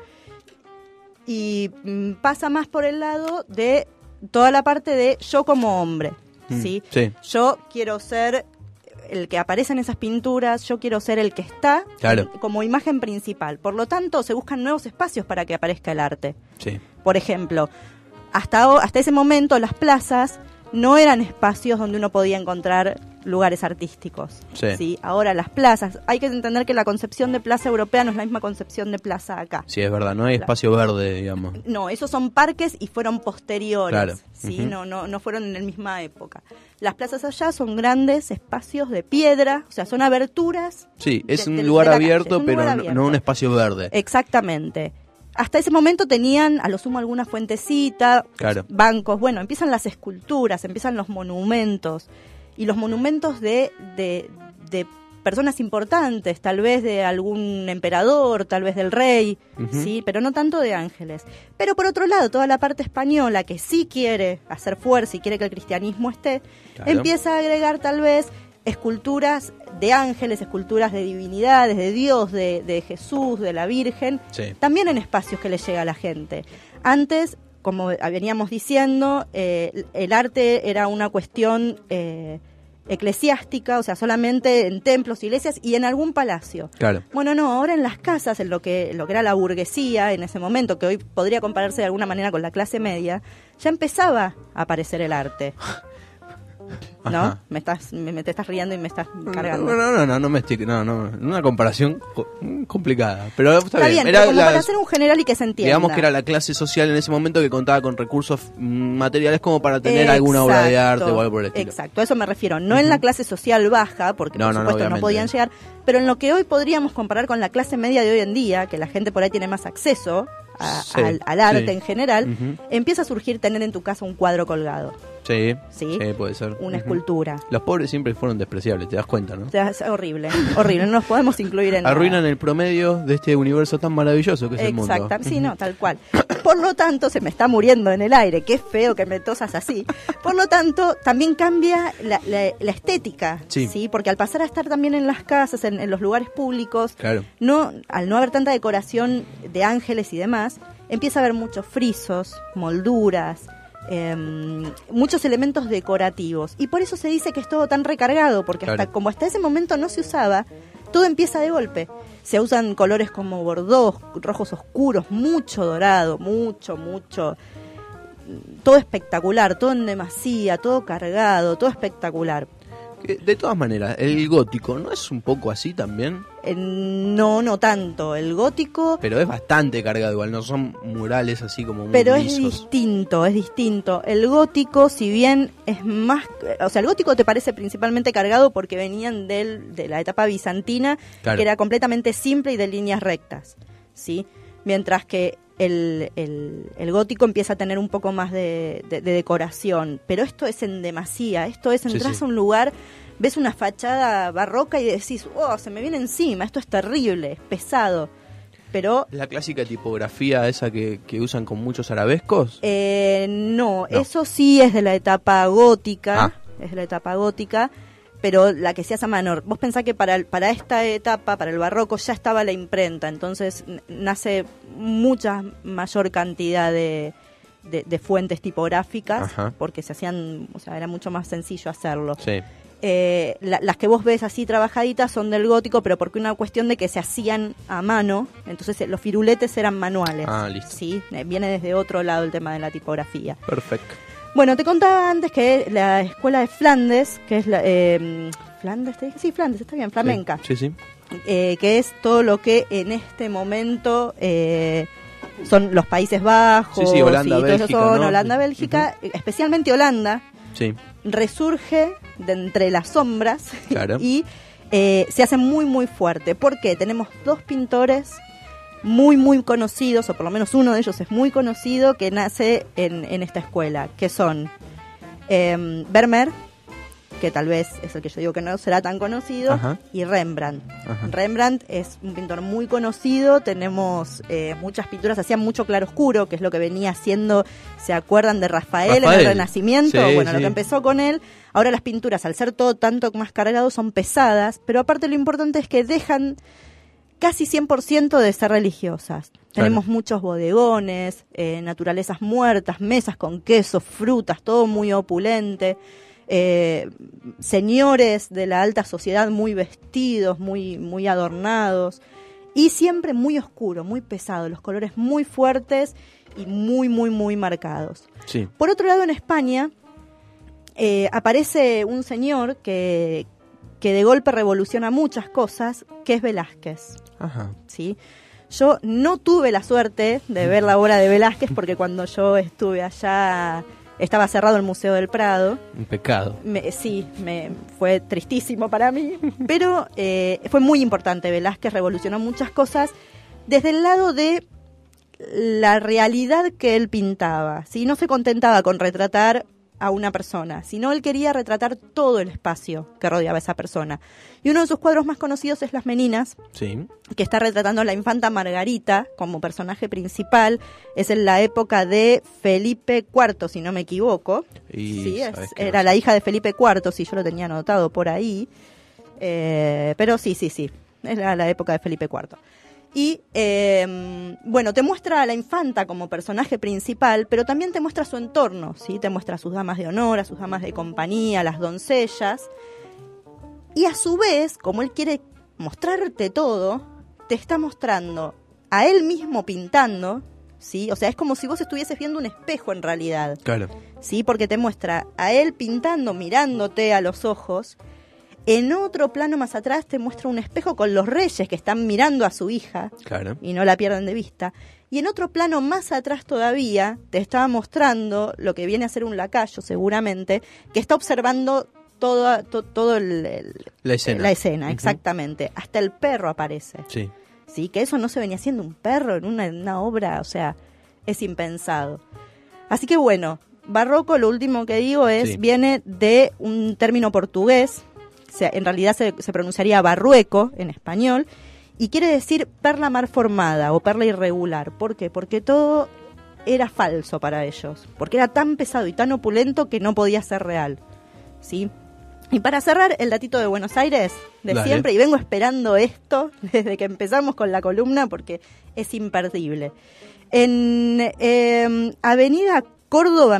Y pasa más por el lado de toda la parte de yo como hombre, ¿sí? Yo quiero ser el que aparece en esas pinturas, yo quiero ser el que está como imagen principal. Por lo tanto, se buscan nuevos espacios para que aparezca el arte. Por ejemplo, hasta ese momento las plazas no eran espacios donde uno podía encontrar lugares artísticos. ¿Sí? Ahora las plazas, hay que entender que la concepción de plaza europea no es la misma concepción de plaza acá. Sí, es verdad, no hay espacio verde, digamos. No, esos son parques y fueron posteriores, ¿sí? No fueron en la misma época. Las plazas allá son grandes espacios de piedra, o sea, son aberturas. Sí, es un lugar abierto, pero no un espacio verde. Exactamente. hasta ese momento tenían a lo sumo alguna fuentecita, claro, bancos. Bueno, empiezan las esculturas, empiezan los monumentos, y los monumentos de personas importantes, tal vez de algún emperador, tal vez del rey, ¿sí? Pero no tanto de ángeles. Pero por otro lado, toda la parte española que sí quiere hacer fuerza y quiere que el cristianismo esté, claro, empieza a agregar tal vez esculturas de ángeles, esculturas de divinidades, de Dios, de Jesús, de la Virgen, sí, también en espacios que le llega a la gente. Antes, como veníamos diciendo, el arte era una cuestión eclesiástica, o sea, solamente en templos, iglesias y en algún palacio. Claro. Bueno, no, ahora en las casas, en lo que era la burguesía en ese momento, que hoy podría compararse de alguna manera con la clase media, ya empezaba a aparecer el arte. ¿No? Te estás riendo y me estás cargando. No me estoy... No, una comparación complicada. Pero está bien. Era como para hacer un general y que se entienda. Digamos que era la clase social en ese momento que contaba con recursos materiales como para tener alguna obra de arte o algo por el estilo. Exacto, a eso me refiero. No en la clase social baja, porque por supuesto no podían llegar, pero en lo que hoy podríamos comparar con la clase media de hoy en día, que la gente por ahí tiene más acceso al arte en general, empieza a surgir tener en tu casa un cuadro colgado. Sí, puede ser. Una escultura. Los pobres siempre fueron despreciables, te das cuenta, ¿no? Es horrible, no nos podemos incluir en arruinan el promedio de este universo tan maravilloso que es el mundo. Exacto, sí, no, tal cual. Por lo tanto, se me está muriendo en el aire, qué feo que me tosas así. Por lo tanto, también cambia la estética, ¿sí? Porque al pasar a estar también en las casas, en los lugares públicos, claro, al no haber tanta decoración de ángeles y demás, empieza a haber muchos frisos, molduras, muchos elementos decorativos, y por eso se dice que es todo tan recargado, porque como hasta ese momento no se usaba, todo empieza de golpe. Se usan colores como bordós, rojos oscuros, mucho dorado, mucho, todo espectacular, todo en demasía, todo cargado, todo espectacular. De todas maneras, el gótico, ¿no es un poco así también? No tanto. El gótico... Pero es bastante cargado igual, no son murales así como muy pero lisos. Es distinto. El gótico, si bien es más... O sea, el gótico te parece principalmente cargado porque venían de la etapa bizantina, claro, que era completamente simple y de líneas rectas, ¿sí? Mientras que el gótico empieza a tener un poco más de decoración, pero esto es en demasía, entras a un lugar, ves una fachada barroca y decís, se me viene encima, esto es terrible, es pesado, pero... ¿La clásica tipografía esa que usan con muchos arabescos? No, eso sí es de la etapa gótica, pero la que se hace a mano. Vos pensás que para esta etapa, para el barroco, ya estaba la imprenta, entonces nace mucha mayor cantidad de fuentes tipográficas, porque se hacían, o sea, era mucho más sencillo hacerlo. Sí. Las que vos ves así trabajaditas son del gótico, pero porque una cuestión de que se hacían a mano, entonces los firuletes eran manuales. Listo. ¿Sí? Viene desde otro lado el tema de la tipografía. Perfecto. Bueno, te contaba antes que la escuela de Flandes, que es la... ¿Flandes te dije? Sí, Flandes, está bien, flamenca. Sí. Que es todo lo que en este momento son los Países Bajos. Sí, Holanda, Bélgica, ¿no? Holanda, Bélgica, especialmente Holanda. Sí. Resurge de entre las sombras, claro, y se hace muy, muy fuerte. ¿Por qué? Tenemos dos pintores muy, muy conocidos, o por lo menos uno de ellos es muy conocido, que nace en esta escuela, que son Vermeer, que tal vez es el que yo digo que no será tan conocido, y Rembrandt. Rembrandt es un pintor muy conocido, tenemos muchas pinturas, hacía mucho claroscuro, que es lo que venía haciendo, ¿se acuerdan de Rafael en el Renacimiento? Sí, bueno, lo que empezó con él. Ahora las pinturas, al ser todo tanto más cargado, son pesadas, pero aparte lo importante es que dejan casi 100% de ser religiosas. Claro. Tenemos muchos bodegones, naturalezas muertas, mesas con quesos, frutas, todo muy opulente. Señores de la alta sociedad muy vestidos, muy adornados, y siempre muy oscuro, muy pesado, los colores muy fuertes y muy marcados. Sí. Por otro lado, en España aparece un señor que de golpe revoluciona muchas cosas, que es Velázquez. ¿Sí? Yo no tuve la suerte de ver la obra de Velázquez porque cuando yo estuve allá estaba cerrado el Museo del Prado. Un pecado. Fue tristísimo para mí, pero fue muy importante. Velázquez revolucionó muchas cosas desde el lado de la realidad que él pintaba, ¿sí? No se contentaba con retratar a una persona, sino él quería retratar todo el espacio que rodeaba a esa persona. Y uno de sus cuadros más conocidos es Las Meninas, sí, que está retratando a la infanta Margarita como personaje principal. Es en la época de Felipe IV, si no me equivoco. Sí, era la hija de Felipe IV, si yo lo tenía anotado por ahí. Pero sí, era la época de Felipe IV. Y bueno, te muestra a la infanta como personaje principal, pero también te muestra su entorno, ¿sí? Te muestra a sus damas de honor, a sus damas de compañía, a las doncellas. Y a su vez, como él quiere mostrarte todo, te está mostrando a él mismo pintando, ¿sí? O sea, es como si vos estuvieses viendo un espejo en realidad. Claro. ¿Sí? Porque te muestra a él pintando, mirándote a los ojos. En otro plano más atrás te muestra un espejo con los reyes que están mirando a su hija, claro, y no la pierden de vista. Y en otro plano más atrás todavía te estaba mostrando lo que viene a ser un lacayo seguramente, que está observando todo la escena. La escena, exactamente. Hasta el perro aparece. Sí. Sí, que eso no se venía haciendo un perro en una obra, o sea, es impensado. Así que bueno, barroco, lo último que digo es, viene de un término portugués. En realidad se pronunciaría barrueco en español, y quiere decir perla mal formada o perla irregular. ¿Por qué? Porque todo era falso para ellos, porque era tan pesado y tan opulento que no podía ser real, ¿sí? Y para cerrar, el datito de Buenos Aires de Dale. siempre, y vengo esperando esto desde que empezamos con la columna porque es imperdible. En Avenida Córdoba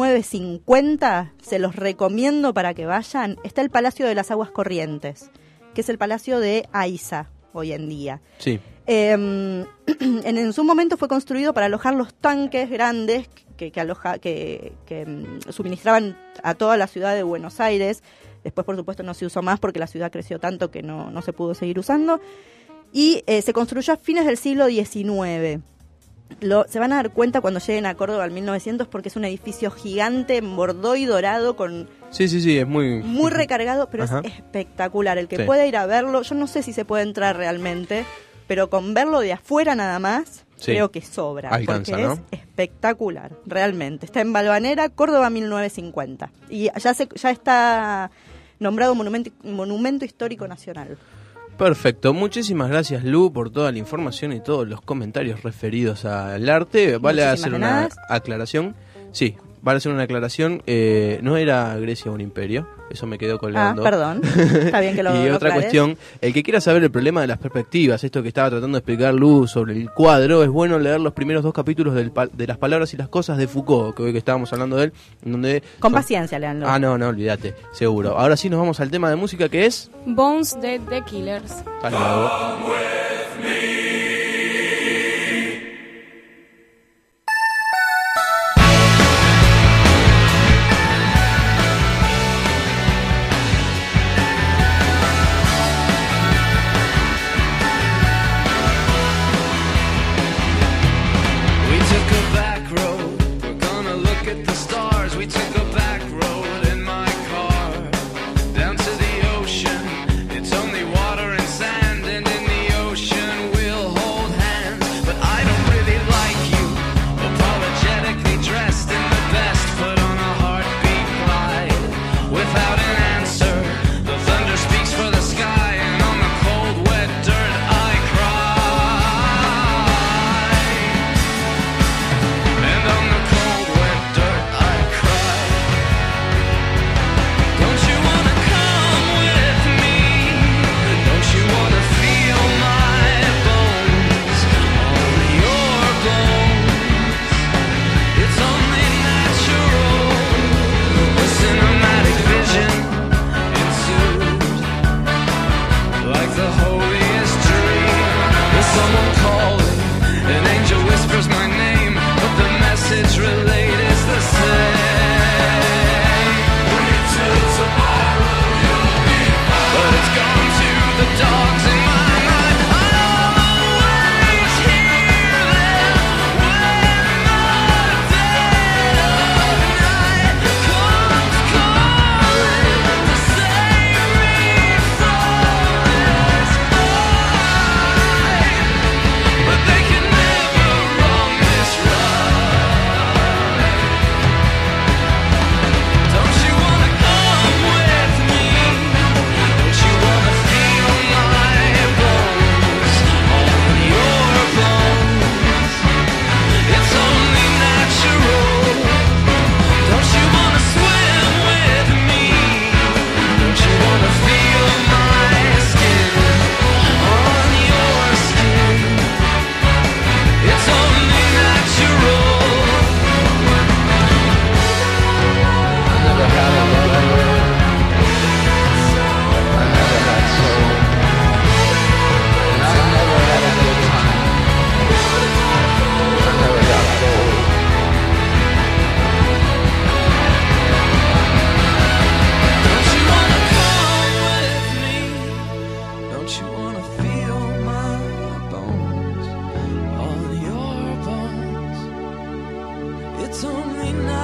1950, se los recomiendo para que vayan, está el Palacio de las Aguas Corrientes, que es el Palacio de Aiza hoy en día. Sí. En su momento fue construido para alojar los tanques grandes que suministraban a toda la ciudad de Buenos Aires. Después, por supuesto, no se usó más porque la ciudad creció tanto que no se pudo seguir usando. Y se construyó a fines del siglo XIX. Se van a dar cuenta cuando lleguen a Córdoba en 1900 porque es un edificio gigante en bordó y dorado con... Sí, es muy recargado, pero Ajá. es espectacular. El que pueda ir a verlo, yo no sé si se puede entrar realmente, pero con verlo de afuera nada más, creo que sobra. Alcanza, porque ¿no? es espectacular, realmente. Está en Balvanera, Córdoba 1950. Y ya está nombrado Monumento Histórico Nacional. Perfecto, muchísimas gracias Lu por toda la información y todos los comentarios referidos al arte. Vale hacer una aclaración. Sí, vale hacer una aclaración. No era Grecia un imperio, eso me quedó colgando. Perdón, está bien que lo Y otra cuestión, el que quiera saber el problema de las perspectivas, esto que estaba tratando de explicar Lu sobre el cuadro, es bueno leer los primeros 2 capítulos de Las Palabras y las Cosas de Foucault, que hoy que estábamos hablando de él, donde paciencia, leanlo. No, olvídate, seguro. Ahora sí nos vamos al tema de música que es Bones de The Killers. Hasta luego. Down to the ocean, it's only water and sand, and in the ocean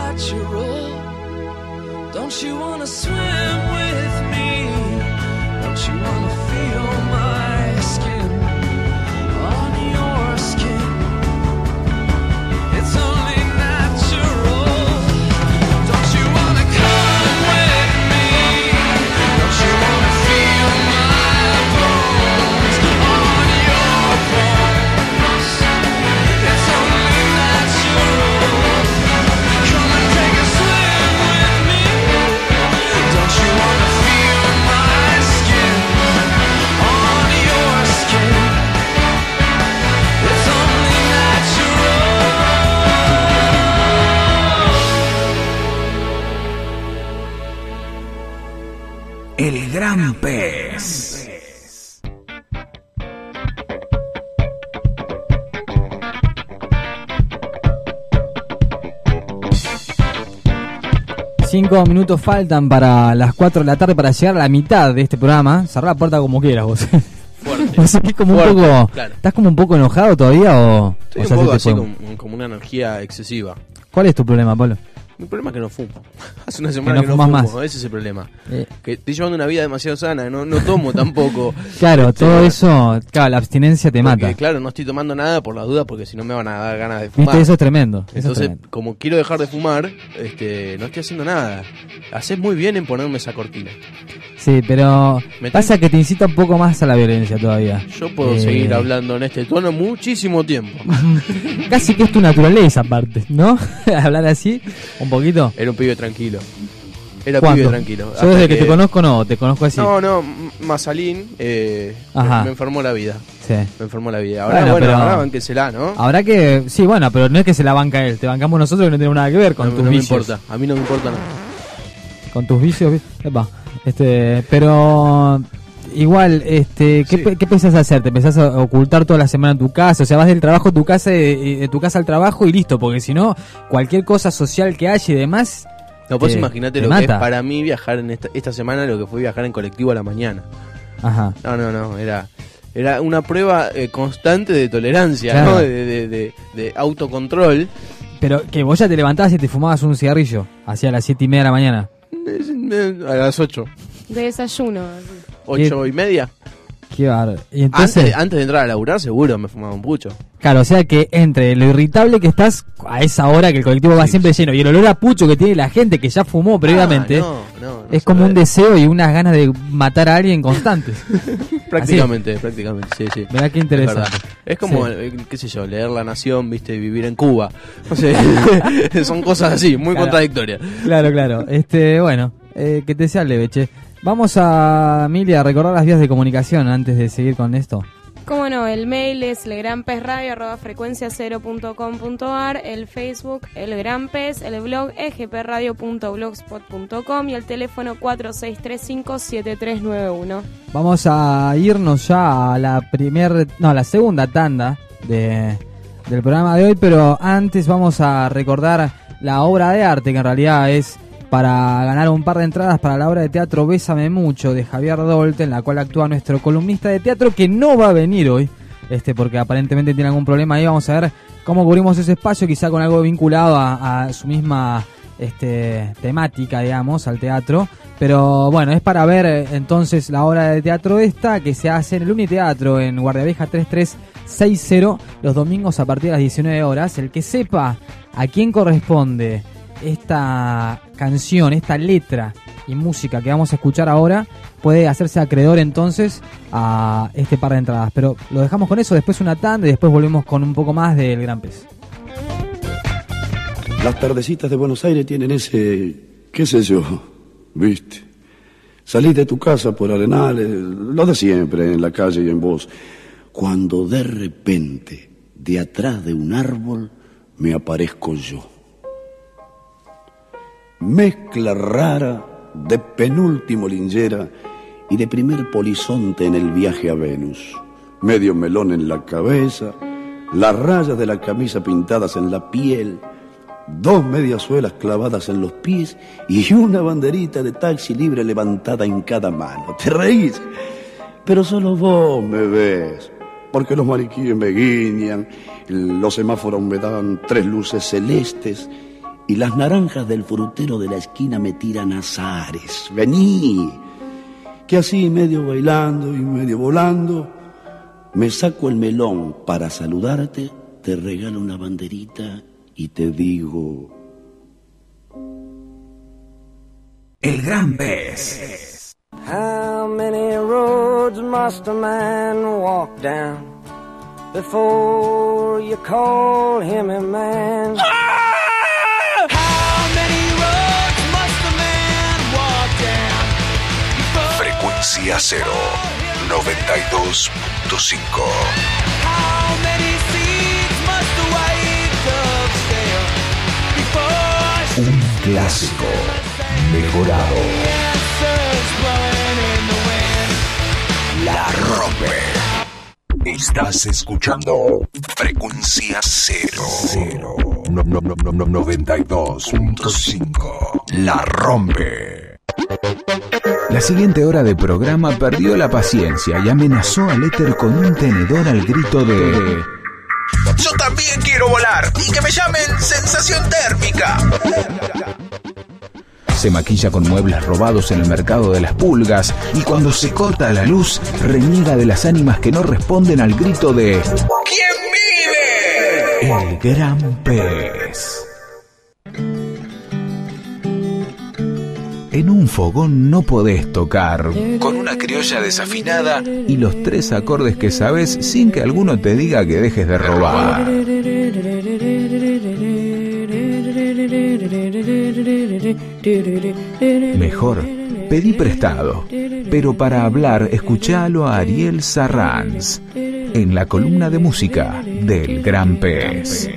natural? Don't you wanna swim with me? Don't you wanna feel my skin on your skin? It's only natural. Don't you wanna come with me? Don't you wanna feel my bones on your bones? It's only natural. Come and take a swim with me. Don't you wanna feel my skin on your skin? It's only natural. El gran pez. 5 minutos faltan para las 4 de la tarde para llegar a la mitad de este programa. Cerrá la puerta como quieras vos. Fuerte. Vos sentís como Fuerte, un poco, claro. ¿Estás como un poco enojado todavía o...? Estoy o sea, un poco se te así fue? como una energía excesiva. ¿Cuál es tu problema, Pablo? Mi problema es que no fumo. Hace una semana que no fumas fumo, más. ese es el problema. Que estoy llevando una vida demasiado sana, no tomo tampoco. Claro, todo eso, claro, la abstinencia te Porque, mata. claro, no estoy tomando nada por la duda porque si no me van a dar ganas de fumar. Viste, eso es tremendo. Eso es Entonces, tremendo. como quiero dejar de fumar, no estoy haciendo nada. Haces muy bien en ponerme esa cortina. Sí, pero ¿Me pasa que te incita un poco más a la violencia todavía. Yo puedo seguir hablando en este tono muchísimo tiempo. Casi que es tu naturaleza aparte, ¿no? Hablar así, un poquito. Era un pibe tranquilo. Era ¿Cuándo? pibe tranquilo. Yo desde que te conozco no, te conozco así. No, Mazalín Ajá. me enfermó la vida. Sí. Me enfermó la vida. Ahora, pero ahora bánquesela, ¿no? Habrá que... Sí, bueno, pero no es que se la banca él. Te bancamos nosotros que no tenemos nada que ver con tus no vicios. me importa. A mí no me importa nada. Con tus vicios... Epa. Pero... Igual, ¿qué pensás hacer? ¿Te pensás a ocultar toda la semana en tu casa? O sea, vas del trabajo a tu casa, de tu casa al trabajo y listo. Porque si no, cualquier cosa social que haya y demás... No, vos imaginate lo mata. que es para mí viajar en esta semana, lo que fue viajar en colectivo a la mañana. Ajá. No, era una prueba constante de tolerancia, claro. ¿no? De autocontrol. Pero que vos ya te levantabas y te fumabas un cigarrillo hacia las 7:30 de la mañana. A las 8. De desayuno. 8:30. Qué bárbaro. Y entonces, antes de entrar a laburar seguro me fumaba un pucho. Claro, o sea que entre lo irritable que estás a esa hora que el colectivo va siempre lleno y el olor a pucho que tiene la gente que ya fumó previamente, es como un deseo y unas ganas de matar a alguien constantes. prácticamente, sí. Mirá qué interesante. Es como, qué sé yo, leer La Nación, viste, y vivir en Cuba. No sé, son cosas así, muy contradictorias. Claro. Bueno, que te sea leve, che. Vamos a, Emilia, a recordar las vías de comunicación antes de seguir con esto. Cómo no, el mail es elgranpezradio@frecuencia0.com.ar, el Facebook El Gran Pez, el blog egpradio.blogspot.com y el teléfono 4635-7391. Vamos a irnos ya a la segunda tanda del programa de hoy, pero antes vamos a recordar la obra de arte que en realidad es para ganar un par de entradas para la obra de teatro Bésame Mucho de Javier Dolte, en la cual actúa nuestro columnista de teatro que no va a venir hoy, porque aparentemente tiene algún problema ahí. Vamos a ver cómo cubrimos ese espacio, quizá con algo vinculado a su misma temática, digamos, al teatro. Pero bueno, es para ver entonces la obra de teatro esta que se hace en el Uniteatro en Guardia Vieja 3360 los domingos a partir de las 19 horas. El que sepa a quién corresponde esta canción, esta letra y música que vamos a escuchar ahora, puede hacerse acreedor entonces a este par de entradas. Pero lo dejamos con eso, después una tanda y después volvemos con un poco más del Gran Pez. Las tardecitas de Buenos Aires tienen ese, qué sé yo, viste. Salís de tu casa por Arenales, lo de siempre, en la calle y en vos. Cuando de repente, de atrás de un árbol, me aparezco yo. Mezcla rara de penúltimo lingera y de primer polizonte en el viaje a Venus. Medio melón en la cabeza, las rayas de la camisa pintadas en la piel, 2 mediasuelas clavadas en los pies y una banderita de taxi libre levantada en cada mano. ¿Te reís? Pero solo vos me ves, porque los maniquíes me guiñan, los semáforos me dan 3 luces celestes y las naranjas del frutero de la esquina me tiran azares. Vení, que así medio bailando y medio volando, me saco el melón para saludarte, te regalo una banderita y te digo... El Gran Pez. How many roads must a man walk down before you call him a man? How many roads must a man walk down? Frecuencia Cero, 92.5. How many seeds must the white dove sail before Un clásico mejorado. La rompe. Estás escuchando Frecuencia Cero. 92.5. La rompe. La siguiente hora de programa perdió la paciencia y amenazó al éter con un tenedor al grito de... Yo también quiero volar y que me llamen sensación térmica. Se maquilla con muebles robados en el mercado de las pulgas y cuando se corta la luz reniega de las ánimas que no responden al grito de ¿Quién vive? El Gran Pez. En un fogón no podés tocar con una criolla desafinada y los 3 acordes que sabes sin que alguno te diga que dejes de robar. Mejor, pedí prestado, pero para hablar escuchalo a Ariel Sarranz en la columna de música del Gran Pez.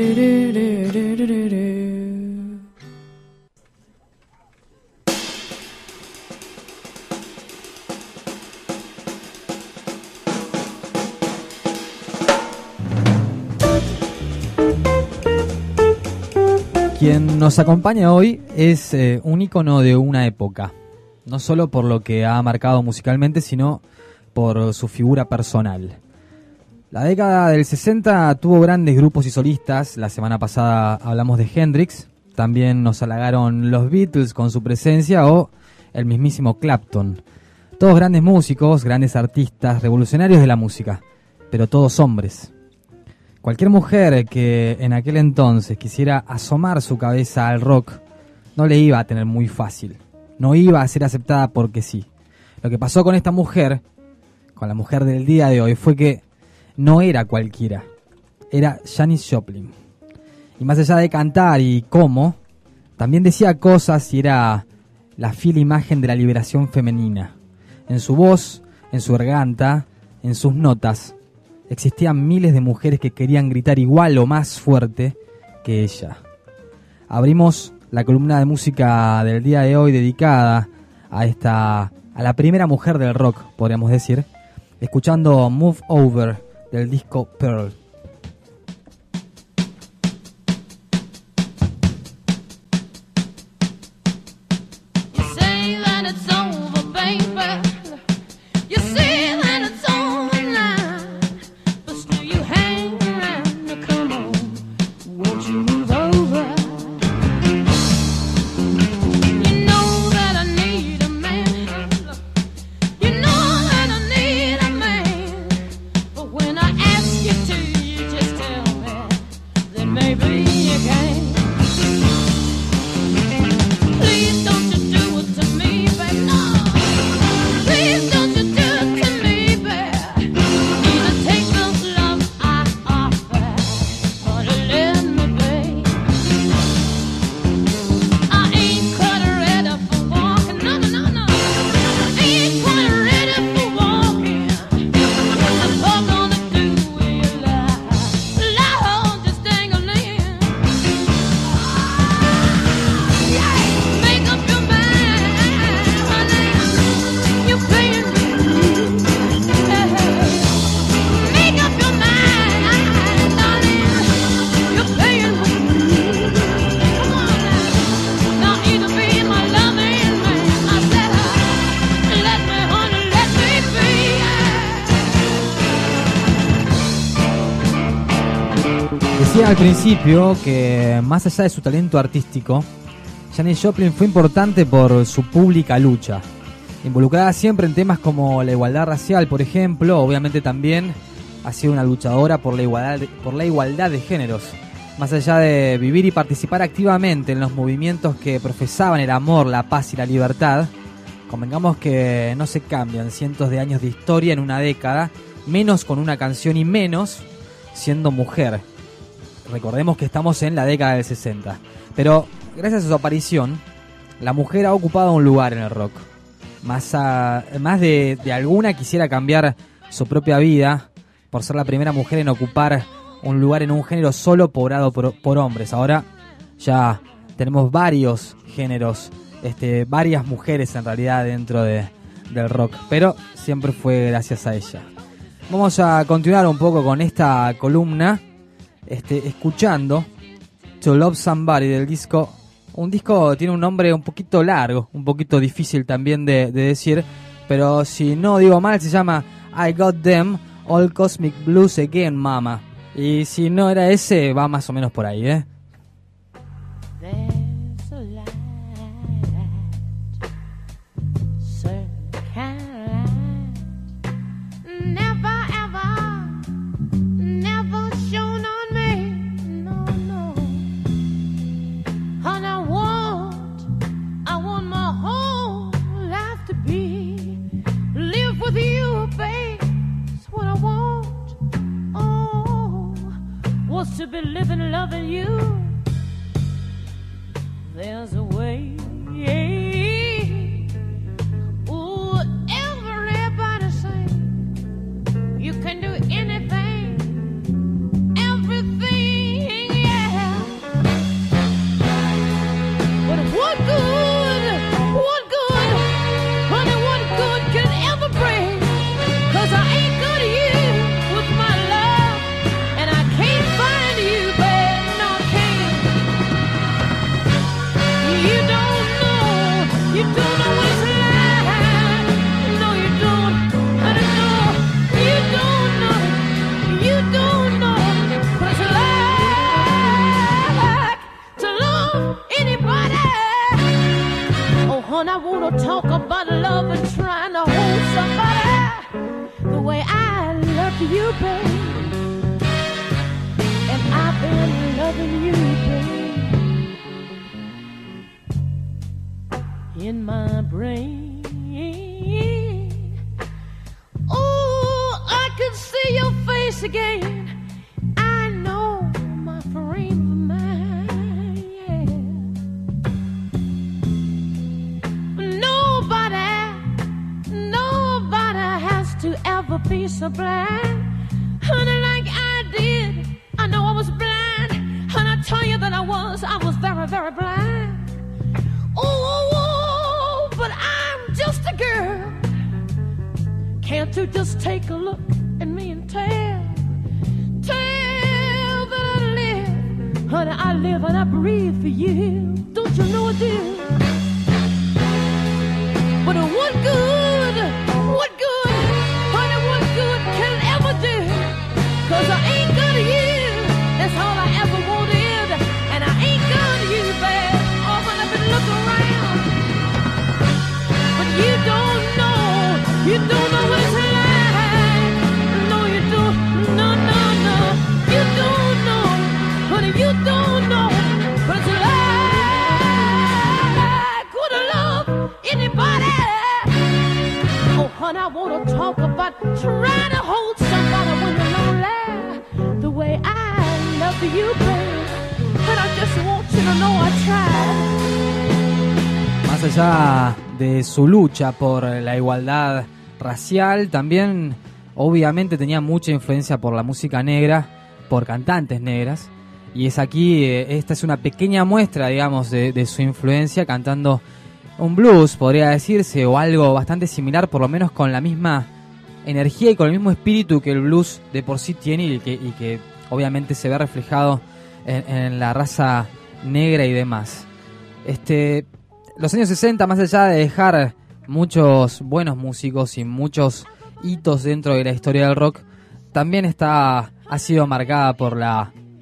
Quien nos acompaña hoy es un ícono de una época, no solo por lo que ha marcado musicalmente, sino por su figura personal. La década del 60 tuvo grandes grupos y solistas. La semana pasada hablamos de Hendrix, también nos halagaron los Beatles con su presencia o el mismísimo Clapton. Todos grandes músicos, grandes artistas, revolucionarios de la música, pero todos hombres. Cualquier mujer que en aquel entonces quisiera asomar su cabeza al rock no le iba a tener muy fácil. No iba a ser aceptada porque sí. Lo que pasó con esta mujer, con la mujer del día de hoy, fue que no era cualquiera. Era Janis Joplin. Y más allá de cantar y cómo, también decía cosas y era la fiel imagen de la liberación femenina. En su voz, en su garganta, en sus notas, existían miles de mujeres que querían gritar igual o más fuerte que ella. Abrimos la columna de música del día de hoy dedicada a la primera mujer del rock, podríamos decir, escuchando Move Over del disco Pearl. Please don't you do it to me, baby. No. Decía al principio que más allá de su talento artístico, Janis Joplin fue importante por su pública lucha, involucrada siempre en temas como la igualdad racial, por ejemplo. Obviamente también ha sido una luchadora por la igualdad de géneros. Más allá de vivir y participar activamente en los movimientos que profesaban el amor, la paz y la libertad, convengamos que no se cambian cientos de años de historia en una década, menos con una canción y menos siendo mujer. Recordemos que estamos en la década del 60. Pero gracias a su aparición, la mujer ha ocupado un lugar en el rock. Más de alguna quisiera cambiar su propia vida por ser la primera mujer en ocupar un lugar en un género solo poblado por hombres. Ahora ya tenemos varios géneros, varias mujeres en realidad dentro del rock, pero siempre fue gracias a ella. Vamos a continuar un poco con esta columna, escuchando To Love Somebody del disco. Un disco tiene un nombre un poquito largo, un poquito difícil también de decir, pero si no digo mal se llama I Got Them All Cosmic Blues Again, Mama. Y si no era ese, va más o menos por ahí, ¿eh? There's a light, certain kind of light, never ever, never shone on me, no, no. And I want my whole life to be, live with you, babe, that's what I want. Was to be living, loving you. There's a way. Ooh, everybody say you can do anything, everything, yeah. But what good, honey, what good can it ever bring? 'Cause I ain't good to you with my love, and I can't find you, babe, no, I can't. You don't know what it's like. No, you don't, honey, no, you don't know what it's like to love anybody. Oh, honey, I wanna talk about love and trying to hold somebody the way I love you, babe. And I've been loving you, babe, in my brain. Oh, I can see your face again. I know my frame of mind, yeah. Nobody has to ever be so blind, honey, like I did. I know I was blind, and I tell you that I was very, very blind. Oh, but I'm just a girl. Can't you just take a look at me and tell that I live, honey, I live and I breathe for you. Don't you know I do? But what good, honey, what good can it ever do? 'Cause I ain't good to you, that's all I ever wanted. And I ain't good to you, babe, often I've been looking around. But you don't know what it's like. No, you don't, no, you don't know, honey, you don't know what it's like. Could I love anybody? Oh, honey, I wanna talk about trying to hold somebody when you're lonely, the way I love you, babe. But I just want you to know I tried. Más allá de su lucha por la igualdad racial, también obviamente tenía mucha influencia por la música negra, por cantantes negras. Y es aquí, esta es una pequeña muestra, digamos, de su influencia, cantando un blues, podría decirse, o algo bastante similar, por lo menos con la misma energía y con el mismo espíritu que el blues de por sí tiene y que obviamente se ve reflejado en la raza negra y demás. Los años 60, más allá de dejar muchos buenos músicos y muchos hitos dentro de la historia del rock, también ha sido marcada por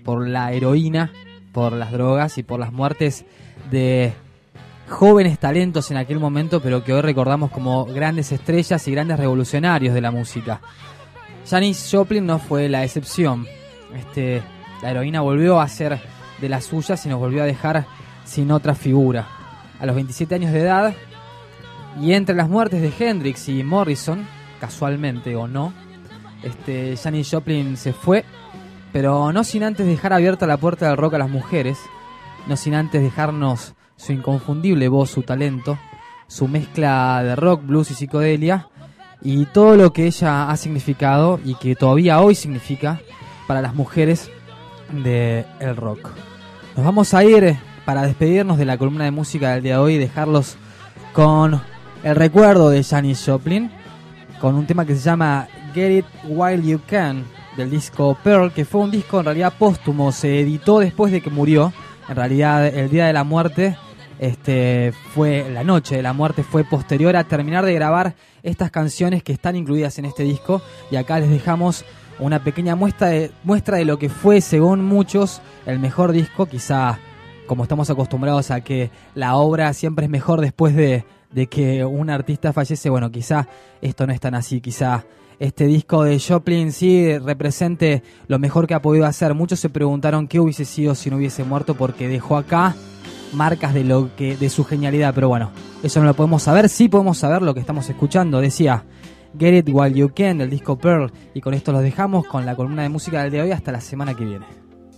por la heroína, por las drogas y por las muertes de jóvenes talentos en aquel momento, pero que hoy recordamos como grandes estrellas y grandes revolucionarios de la música. Janis Joplin no fue la excepción. La heroína volvió a ser de las suyas y nos volvió a dejar sin otra figura. A los 27 años de edad, y entre las muertes de Hendrix y Morrison, casualmente o no, Janis Joplin se fue, pero no sin antes dejar abierta la puerta del rock a las mujeres, no sin antes dejarnos su inconfundible voz, su talento, su mezcla de rock, blues y psicodelia, y todo lo que ella ha significado y que todavía hoy significa para las mujeres del rock. Nos vamos a ir para despedirnos de la columna de música del día de hoy y dejarlos con el recuerdo de Janis Joplin, con un tema que se llama Get It While You Can, del disco Pearl, que fue un disco en realidad póstumo, se editó después de que murió. En realidad el día de la muerte, fue la noche de la muerte, fue posterior a terminar de grabar estas canciones que están incluidas en este disco, y acá les dejamos una pequeña muestra de lo que fue, según muchos, el mejor disco. Quizá, como estamos acostumbrados a que la obra siempre es mejor después de que un artista fallece, bueno, quizá esto no es tan así, quizá este disco de Joplin sí represente lo mejor que ha podido hacer. Muchos se preguntaron qué hubiese sido si no hubiese muerto, porque dejó acá marcas de su genialidad, pero bueno, eso no lo podemos saber. Sí podemos saber lo que estamos escuchando. Decía Get It While You Can, del disco Pearl, y con esto los dejamos con la columna de música del día de hoy. Hasta la semana que viene.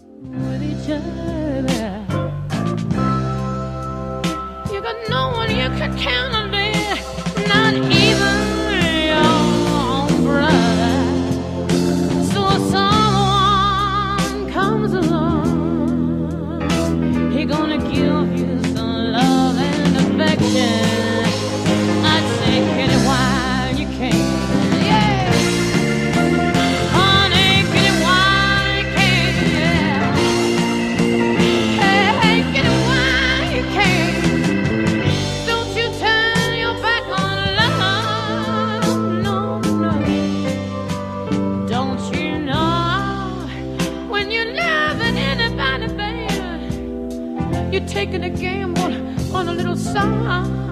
Taking a gamble on a little song,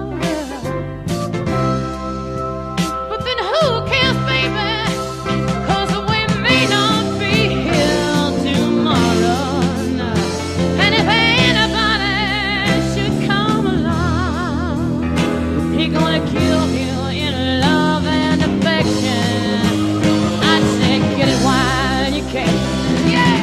but then who cares, baby? 'Cause we may not be here tomorrow, no. And if anybody should come along, he gonna kill you in love and affection. I'd say get it while you can, yeah.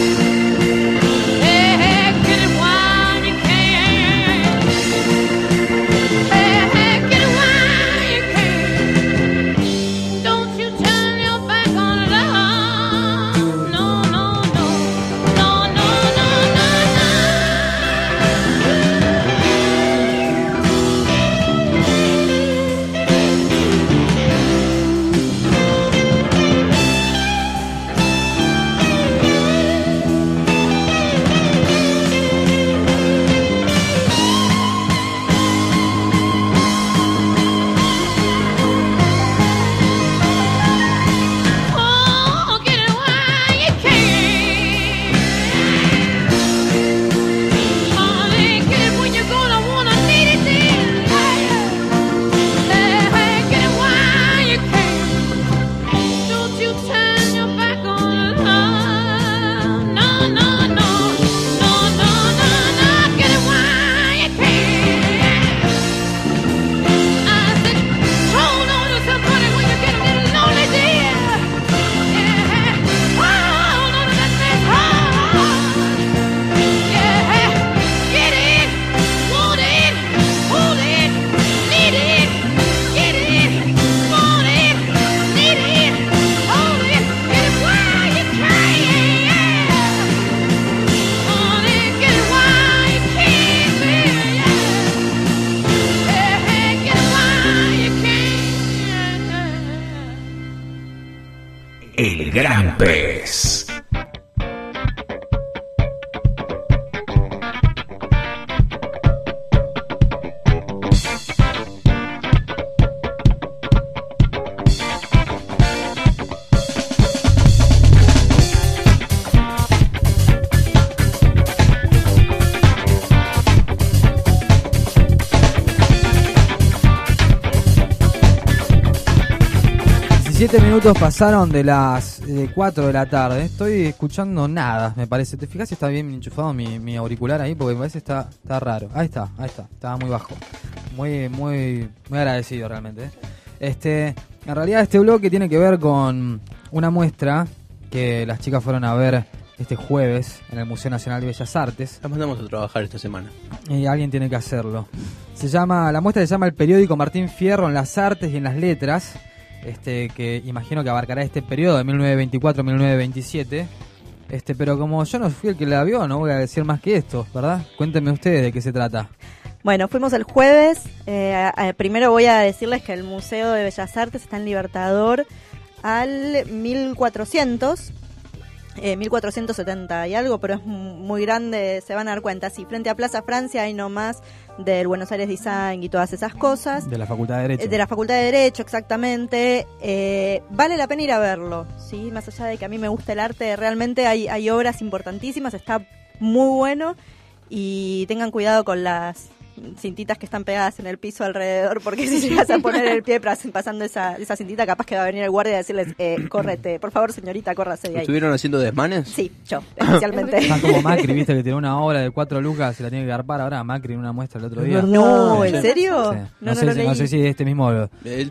El Gran Pez. 17 minutos pasaron de las 4 de la tarde. Estoy escuchando nada, me parece. ¿Te fijas si está bien enchufado mi auricular ahí? Porque me parece que está raro. Ahí está. Estaba muy bajo. Muy agradecido realmente. En realidad este bloque tiene que ver con una muestra que las chicas fueron a ver este jueves en el Museo Nacional de Bellas Artes. Las mandamos a trabajar esta semana. Y alguien tiene que hacerlo. La muestra se llama El periódico Martín Fierro en las artes y en las letras. Que imagino que abarcará este periodo de 1924-1927. Pero como yo no fui el que la vio, no voy a decir más que esto, ¿verdad? Cuéntenme ustedes de qué se trata. Bueno, fuimos el jueves. Primero voy a decirles que el Museo de Bellas Artes está en Libertador al 1470 y algo, pero es muy grande, se van a dar cuenta. Sí, frente a Plaza Francia hay nomás del Buenos Aires Design y todas esas cosas. De la Facultad de Derecho. De la Facultad de Derecho, exactamente. Vale la pena ir a verlo, ¿sí? Más allá de que a mí me gusta el arte, realmente hay obras importantísimas, está muy bueno. Y tengan cuidado con las cintitas que están pegadas en el piso alrededor, porque si llegas a poner el pie pasando esa cintita, capaz que va a venir el guardia a decirles, córrete, por favor señorita, córrase de ahí. ¿Estuvieron haciendo desmanes? Sí, yo, especialmente. Están como Macri, viste, que tiene una obra de 4 lucas, se la tiene que garpar ahora. Macri en una muestra el otro día. No, ¿en serio? Sí. No sé si es de este mismo lugar.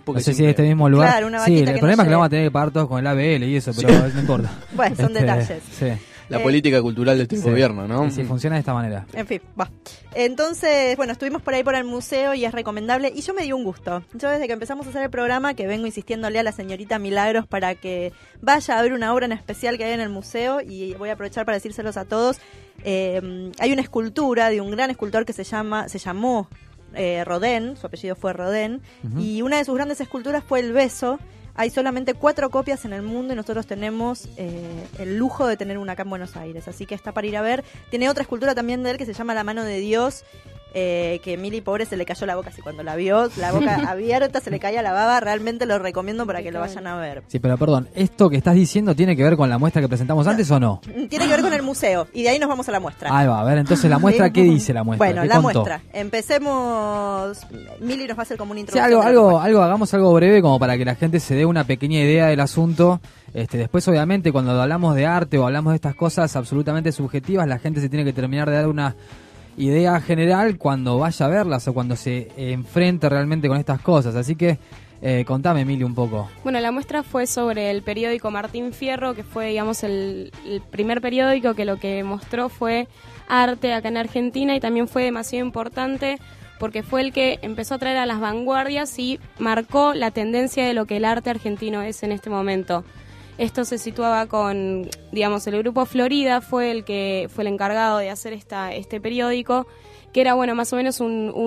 Claro, una sí, el problema es que lo vamos a tener que pagar todos con el ABL y eso, pero no importa. Bueno, son detalles. Sí. La política cultural de este gobierno, ¿no? Sí, funciona de esta manera. En fin, va. Entonces, bueno, estuvimos por ahí por el museo y es recomendable. Y yo me dio un gusto. Yo desde que empezamos a hacer el programa, que vengo insistiéndole a la señorita Milagros para que vaya a ver una obra en especial que hay en el museo, y voy a aprovechar para decírselos a todos. Hay una escultura de un gran escultor que se llamó Rodin, su apellido fue Rodin, y una de sus grandes esculturas fue El Beso. Hay solamente 4 copias en el mundo y nosotros tenemos el lujo de tener una acá en Buenos Aires. Así que está para ir a ver. Tiene otra escultura también de él que se llama La mano de Dios, que Mili, pobre, se le cayó la boca así cuando la vio. La boca abierta, se le caía la baba. Realmente lo recomiendo para que lo vayan a ver. Sí, pero perdón, ¿esto que estás diciendo tiene que ver con la muestra que presentamos antes o no? Tiene que ver con el museo y de ahí nos vamos a la muestra. Ahí va, a ver, entonces la muestra, ¿qué dice la muestra? Bueno, la muestra. Empecemos. Mili nos va a hacer como una introducción. Sí, hagamos algo breve como para que la gente se dé una pequeña idea del asunto. Después, obviamente, cuando hablamos de arte o hablamos de estas cosas absolutamente subjetivas, la gente se tiene que terminar de dar una idea general cuando vaya a verlas o cuando se enfrente realmente con estas cosas. Así que contame, Emily, un poco. Bueno, la muestra fue sobre el periódico Martín Fierro, que fue, digamos, el primer periódico que lo que mostró fue arte acá en Argentina, y también fue demasiado importante porque fue el que empezó a traer a las vanguardias y marcó la tendencia de lo que el arte argentino es en este momento. Esto se situaba con, digamos, el grupo Florida fue el encargado de hacer este periódico, que era, bueno, más o menos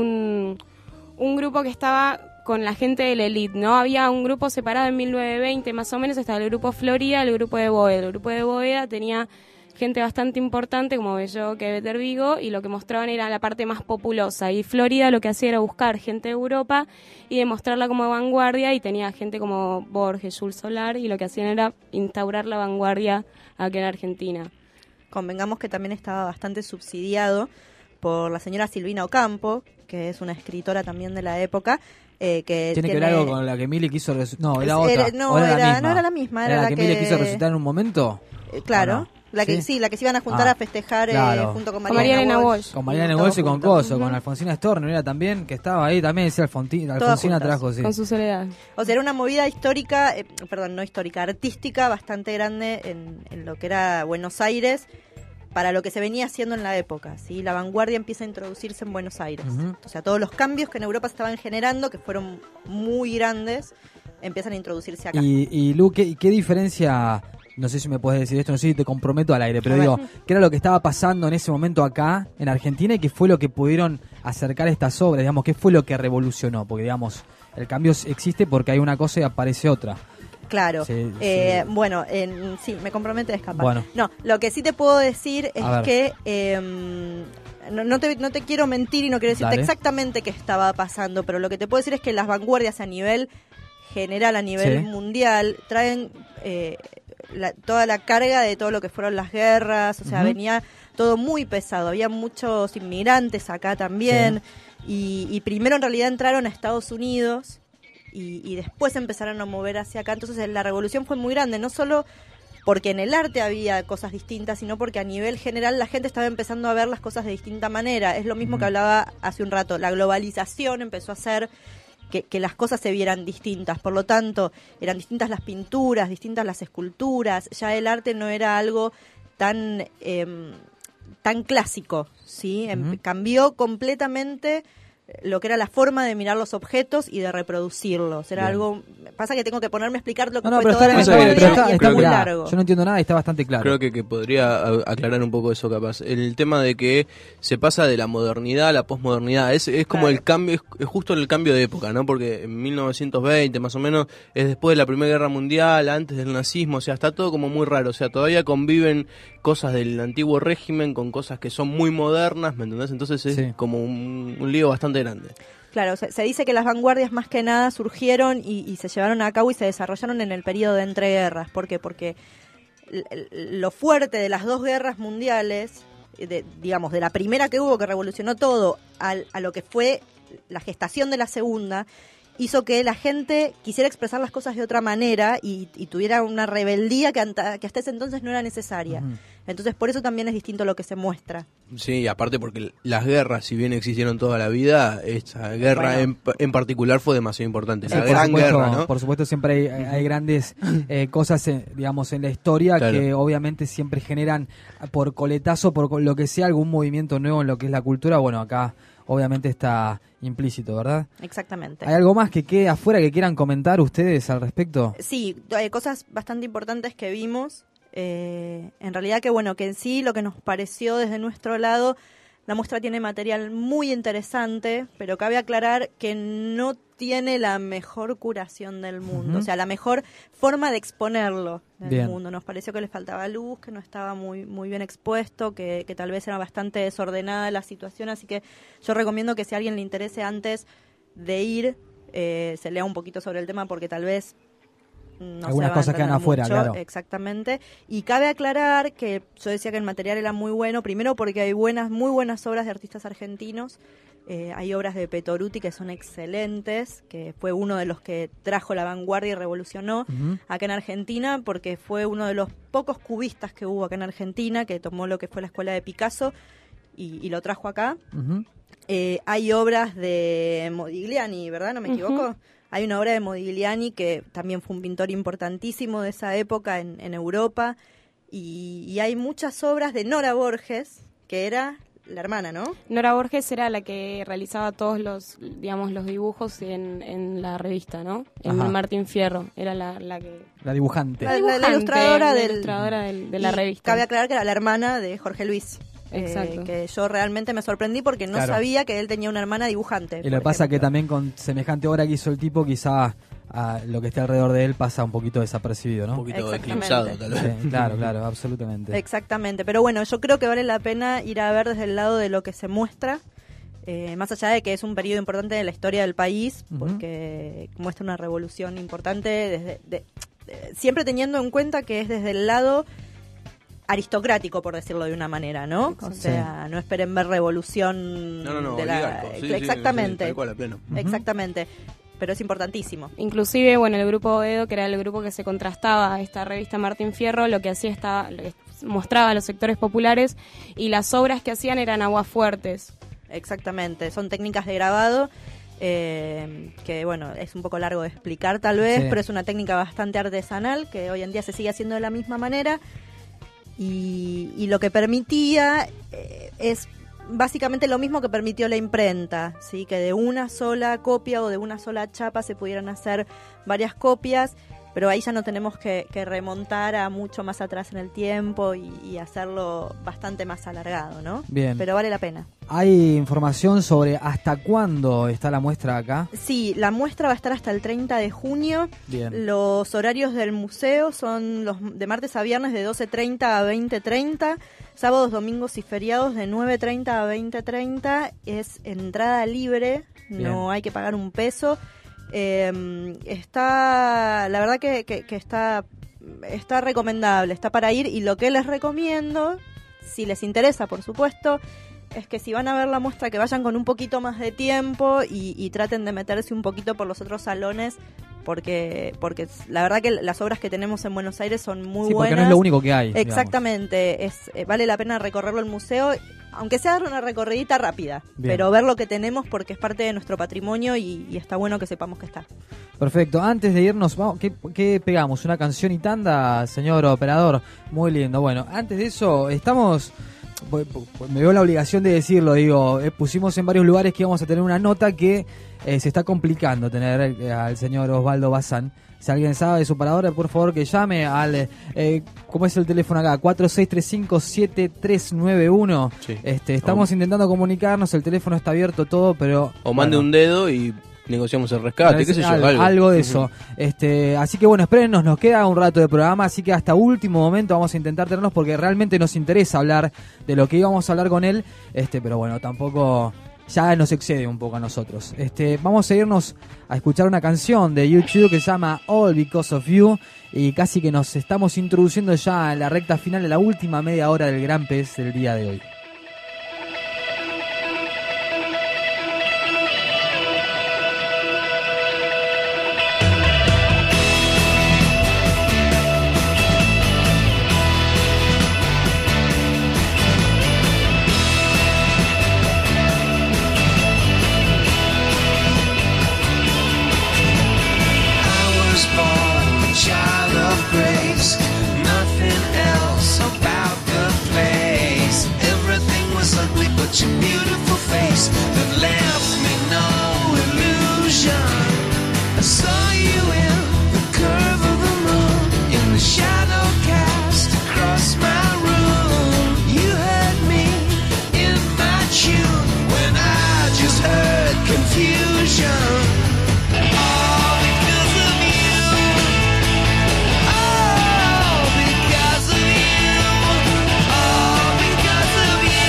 un grupo que estaba con la gente de la elite, ¿no? Había un grupo separado en 1920, más o menos, estaba el grupo Florida, el grupo de Boedo. El grupo de Boedo tenía gente bastante importante como Bello, que Better Vigo, y lo que mostraban era la parte más populosa, y Florida lo que hacía era buscar gente de Europa y demostrarla como vanguardia, y tenía gente como Borges, Jules Solar, y lo que hacían era instaurar la vanguardia aquí en Argentina. Convengamos que también estaba bastante subsidiado por la señora Silvina Ocampo, que es una escritora también de la época, que ¿Tiene que ver algo con la que Mili quiso resucitar? No, era otra. No era la misma. ¿Era la que Mili quiso resucitar en un momento? Claro. La que ¿Sí? La que se iban a juntar a festejar junto con María Elena Walsh. Con María Elena Walsh y con Coso, con Alfonsina Storni, era también, que estaba ahí, también decía Alfonsina trajo, sí. Con su soledad. O sea, era una movida histórica, artística bastante grande en lo que era Buenos Aires, para lo que se venía haciendo en la época, ¿sí? La vanguardia empieza a introducirse en Buenos Aires. O sea, todos los cambios que en Europa se estaban generando, que fueron muy grandes, empiezan a introducirse acá. Y Lu, ¿qué diferencia? No sé si me puedes decir esto, no sé si te comprometo al aire, pero digo, ¿qué era lo que estaba pasando en ese momento acá, en Argentina, y qué fue lo que pudieron acercar estas obras? Digamos, ¿qué fue lo que revolucionó? Porque, digamos, el cambio existe porque hay una cosa y aparece otra. Claro. Sí. Bueno, sí, me compromete a escapar. Bueno. No, lo que sí te puedo decir es que no te quiero mentir y no quiero decirte exactamente qué estaba pasando, pero lo que te puedo decir es que las vanguardias a nivel general, a nivel mundial, traen toda la carga de todo lo que fueron las guerras, o sea, venía todo muy pesado, había muchos inmigrantes acá también, y primero en realidad entraron a Estados Unidos, y después empezaron a mover hacia acá. Entonces la revolución fue muy grande, no solo porque en el arte había cosas distintas, sino porque a nivel general la gente estaba empezando a ver las cosas de distinta manera. Es lo mismo que hablaba hace un rato, la globalización empezó a hacer que las cosas se vieran distintas, por lo tanto eran distintas las pinturas, distintas las esculturas, ya el arte no era algo tan clásico, ¿sí? Cambió completamente lo que era la forma de mirar los objetos y de reproducirlos. Era algo... Pasa que tengo que ponerme a explicar lo que fue toda la historia, está muy largo. Yo no entiendo nada y está bastante claro. Creo que podría aclarar un poco eso capaz. El tema de que se pasa de la modernidad a la posmodernidad. Es como el cambio, es justo el cambio de época, ¿no? Porque en 1920 más o menos es después de la Primera Guerra Mundial, antes del nazismo, o sea, está todo como muy raro. O sea, todavía conviven cosas del antiguo régimen con cosas que son muy modernas, ¿me entendés? Entonces es como un lío bastante grande. Claro, se dice que las vanguardias más que nada surgieron y se llevaron a cabo y se desarrollaron en el periodo de entreguerras. ¿Por qué? Porque lo fuerte de las dos guerras mundiales, digamos, de la primera que hubo que revolucionó todo, a lo que fue la gestación de la segunda, hizo que la gente quisiera expresar las cosas de otra manera y tuviera una rebeldía que hasta ese entonces no era necesaria. Entonces por eso también es distinto lo que se muestra. Sí, aparte porque las guerras, si bien existieron toda la vida, esta guerra en particular fue demasiado importante. La gran guerra, ¿no? Por supuesto siempre hay grandes cosas, digamos, en la historia que obviamente siempre generan por coletazo, por lo que sea, algún movimiento nuevo en lo que es la cultura. Bueno, acá obviamente está implícito, ¿verdad? Exactamente. ¿Hay algo más que quede afuera que quieran comentar ustedes al respecto? Sí, hay cosas bastante importantes que vimos. En realidad que bueno, que en sí lo que nos pareció desde nuestro lado, la muestra tiene material muy interesante, pero cabe aclarar que no tiene la mejor curación del mundo, o sea, la mejor forma de exponerlo del mundo. Nos pareció que le faltaba luz, que no estaba muy bien expuesto, que tal vez era bastante desordenada la situación, así que yo recomiendo que si a alguien le interese antes de ir, se lea un poquito sobre el tema porque tal vez no algunas cosas quedan afuera, mucho, claro. Exactamente. Y cabe aclarar que yo decía que el material era muy bueno, primero porque hay muy buenas obras de artistas argentinos. Hay obras de Petoruti que son excelentes, que fue uno de los que trajo la vanguardia y revolucionó acá en Argentina, porque fue uno de los pocos cubistas que hubo acá en Argentina, que tomó lo que fue la escuela de Picasso y lo trajo acá. Hay obras de Modigliani, ¿verdad? ¿No me equivoco? Hay una obra de Modigliani que también fue un pintor importantísimo de esa época en Europa. Y hay muchas obras de Nora Borges, que era la hermana, ¿no? Nora Borges era la que realizaba todos los dibujos en la revista, ¿no? En Martín Fierro, era la que... La dibujante. La ilustradora, de la revista. Cabe aclarar que era la hermana de Jorge Luis. Exacto. Que yo realmente me sorprendí porque no sabía que él tenía una hermana dibujante. Y lo que pasa que también con semejante obra que hizo el tipo, quizá lo que esté alrededor de él pasa un poquito desapercibido, ¿no? Un poquito eclipsado, tal vez. Sí, claro, absolutamente. Exactamente, pero bueno, yo creo que vale la pena ir a ver desde el lado de lo que se muestra, más allá de que es un periodo importante de la historia del país, porque muestra una revolución importante, siempre teniendo en cuenta que es desde el lado aristocrático, por decirlo de una manera, ¿no? O sea, no esperen ver revolución de la... Exactamente. Tal cual, a pleno. Exactamente. Pero es importantísimo. Inclusive, bueno, el grupo Boedo, que era el grupo que se contrastaba a esta revista Martín Fierro, lo que hacía mostraba a los sectores populares y las obras que hacían eran aguafuertes. Exactamente, son técnicas de grabado que, bueno, es un poco largo de explicar tal vez, pero es una técnica bastante artesanal que hoy en día se sigue haciendo de la misma manera. Y lo que permitía es básicamente lo mismo que permitió la imprenta, ¿sí? Que de una sola copia o de una sola chapa se pudieran hacer varias copias, pero ahí ya no tenemos que remontar a mucho más atrás en el tiempo y hacerlo bastante más alargado, ¿no? Bien. Pero vale la pena. ¿Hay información sobre hasta cuándo está la muestra acá? Sí, la muestra va a estar hasta el 30 de junio. Bien. Los horarios del museo son los de martes a viernes de 12:30 a 20:30, sábados, domingos y feriados de 9:30 a 20:30. Es entrada libre, no hay que pagar un peso. Está, la verdad que está recomendable, está para ir, y lo que les recomiendo, si les interesa, por supuesto, es que si van a ver la muestra, que vayan con un poquito más de tiempo y traten de meterse un poquito por los otros salones, porque la verdad que las obras que tenemos en Buenos Aires son muy buenas. Porque no es lo único que hay. Exactamente, vale la pena recorrerlo el museo, aunque sea una recorridita rápida, Bien. pero ver lo que tenemos porque es parte de nuestro patrimonio y está bueno que sepamos que está. Perfecto, antes de irnos, ¿qué pegamos? ¿Una canción y tanda, señor operador? Muy lindo. Bueno, antes de eso, me veo la obligación de decirlo, pusimos en varios lugares que íbamos a tener una nota que se está complicando tener al señor Osvaldo Bazán. Si alguien sabe de su parador, por favor que llame al, ¿cómo es el teléfono acá? 4635-7391. Sí. Estamos intentando comunicarnos, el teléfono está abierto todo, pero... O mande un dedo y negociamos el rescate, qué sé yo, algo de eso. Así que bueno, espérennos, nos queda un rato de programa, así que hasta último momento vamos a intentar tenernos porque realmente nos interesa hablar de lo que íbamos a hablar con él, pero bueno, tampoco ya nos excede un poco a nosotros. Vamos a irnos a escuchar una canción de YouTube que se llama All Because of You y casi que nos estamos introduciendo ya en la recta final de la última media hora del Gran Pez del día de hoy. Your beautiful face that left me no illusion. I saw you in the curve of the moon, in the shadow cast across my room. You heard me in my tune when I just heard confusion. All because of you. All because of you. All because of you.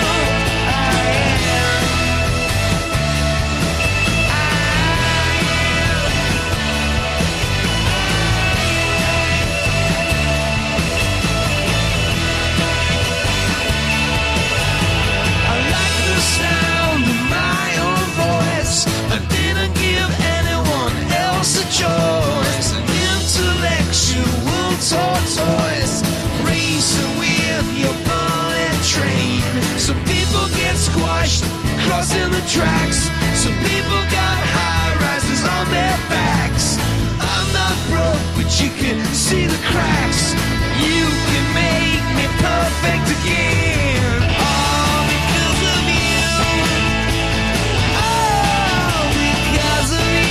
Choice, an intellectual tortoise, racing with your bullet train. Some people get squashed, crossing the tracks. Some people got high rises on their backs. I'm not broke, but you can see the cracks. You can make me perfect again. All because of you. All because of you.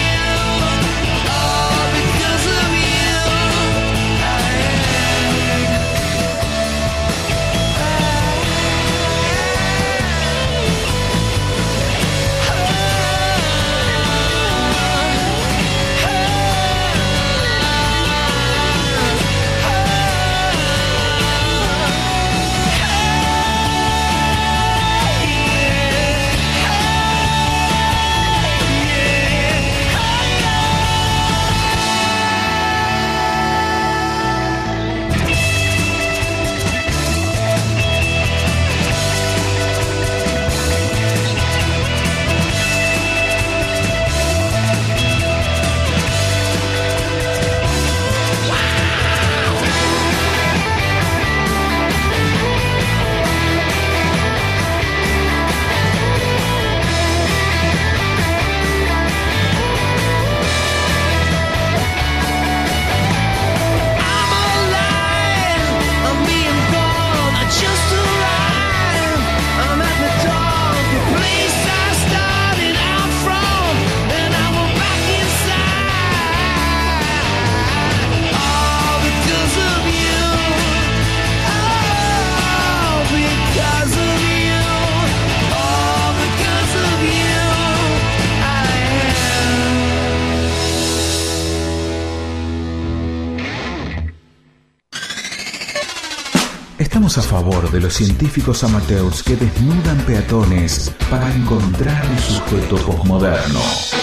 Estamos a favor de los científicos amateurs que desnudan peatones para encontrar un sujeto posmoderno.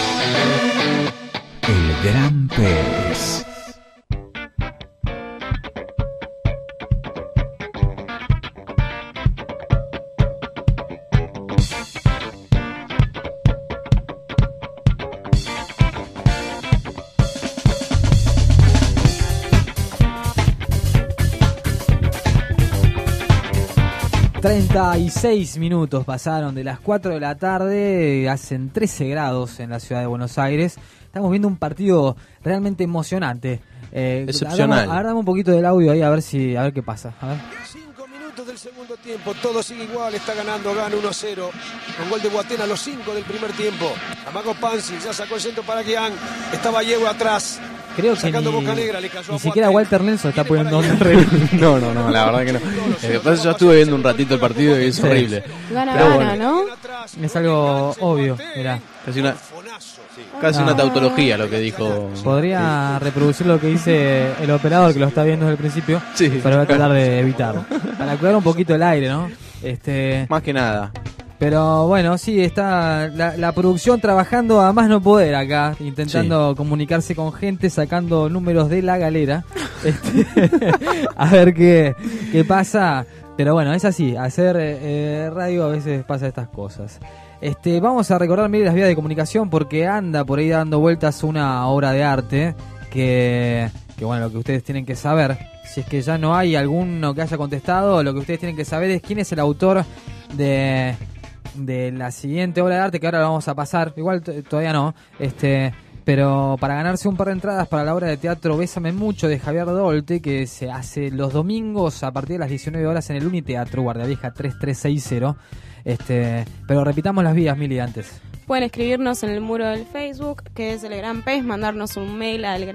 El Gran Pez. 36 minutos pasaron de las 4 de la tarde, hacen 13 grados en la ciudad de Buenos Aires. Estamos viendo un partido realmente emocionante. Excepcional. Ahora dame un poquito del audio ahí a ver qué pasa. A ver. 5 minutos del segundo tiempo, todo sigue igual, está ganando, gana 1-0. Con gol de Boateng a los 5 del primer tiempo. Amago Pansi, ya sacó el centro para Guián. Estaba Diego atrás. Creo que sacando Boca Negra, le cayó ni a siquiera Walter Nelson está poniendo onda. No, la verdad que no. Después yo estuve viendo un ratito el partido y es horrible. Gana, ¿no? Es algo obvio, mirá. Casi una tautología lo que dijo. Podría reproducir lo que dice el operador que lo está viendo desde el principio, pero voy a tratar de evitarlo. Para cuidar un poquito el aire, ¿no? Más que nada. Pero bueno, sí, está la producción trabajando a más no poder acá, intentando comunicarse con gente, sacando números de la galera, a ver qué pasa. Pero bueno, es así, hacer radio a veces pasa estas cosas. Vamos a recordar las vías de comunicación porque anda por ahí dando vueltas una obra de arte que bueno, lo que ustedes tienen que saber, si es que ya no hay alguno que haya contestado, lo que ustedes tienen que saber es quién es el autor de la siguiente obra de arte que ahora la vamos a pasar. Igual todavía no, pero para ganarse un par de entradas para la obra de teatro Bésame Mucho de Javier Dolte, que se hace los domingos a partir de las 19 horas en el Uniteatro Guardia Vieja 3360. Pero repitamos las vías, Mili, antes. Pueden escribirnos en el muro del Facebook, que es el Gran Pez, mandarnos un mail al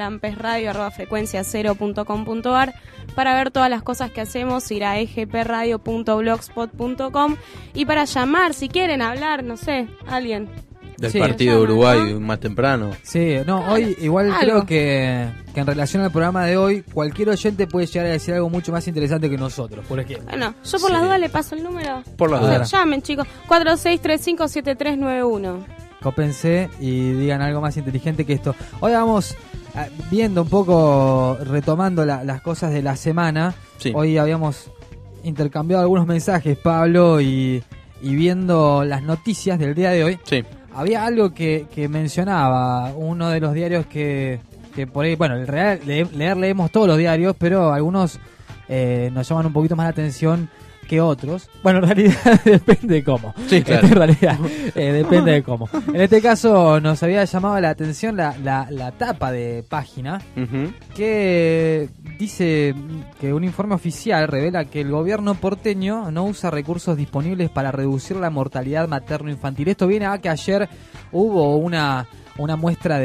granpezradio@frecuencia0.com.ar para ver todas las cosas que hacemos, ir a egpradio.blogspot.com y para llamar, si quieren hablar, no sé, alguien. Del partido de Uruguay, ¿no? Más temprano. Sí, hoy igual creo que en relación al programa de hoy, cualquier oyente puede llegar a decir algo mucho más interesante que nosotros, por ejemplo. Bueno, yo por las dudas le paso el número. Por las dudas. Llamen, chicos, 46357391. Cópense y digan algo más inteligente que esto. Hoy vamos viendo un poco, retomando las cosas de la semana. Sí. Hoy habíamos intercambiado algunos mensajes, Pablo, y viendo las noticias del día de hoy. Sí. Había algo que mencionaba uno de los diarios que por ahí, bueno, en realidad leemos todos los diarios, pero algunos nos llaman un poquito más la atención que otros. Bueno, en realidad depende de cómo. Sí, claro. En realidad depende de cómo. En este caso nos había llamado la atención la tapa de página, que dice que un informe oficial revela que el gobierno porteño no usa recursos disponibles para reducir la mortalidad materno-infantil. Esto viene a que ayer hubo una muestra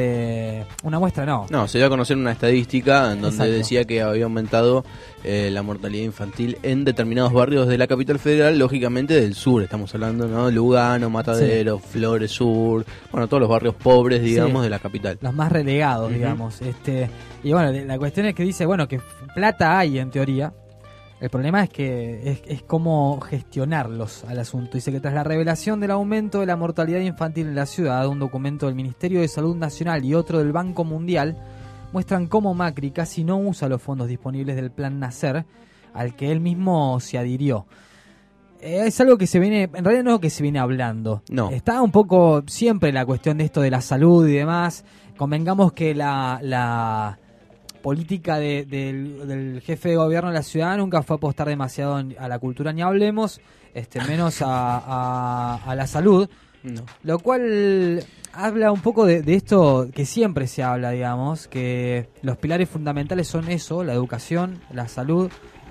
No, se dio a conocer una estadística en donde Exacto. decía que había aumentado la mortalidad infantil en determinados barrios de la capital federal, lógicamente del sur, estamos hablando, ¿no? Lugano, Matadero, Flores Sur, bueno, todos los barrios pobres, digamos, de la capital. Los más relegados, digamos. Y bueno, la cuestión es que dice, bueno, que plata hay en teoría. El problema es que es cómo gestionarlos al asunto. Dice que tras la revelación del aumento de la mortalidad infantil en la ciudad, un documento del Ministerio de Salud Nacional y otro del Banco Mundial muestran cómo Macri casi no usa los fondos disponibles del Plan Nacer, al que él mismo se adhirió. Es algo que se viene, en realidad no es que se viene hablando. No. Está un poco siempre la cuestión de esto de la salud y demás. Convengamos que la política del jefe de gobierno de la ciudad nunca fue apostar demasiado a la cultura, ni hablemos, menos a la salud, lo cual habla un poco de esto que siempre se habla, digamos, que los pilares fundamentales son eso, la educación, la salud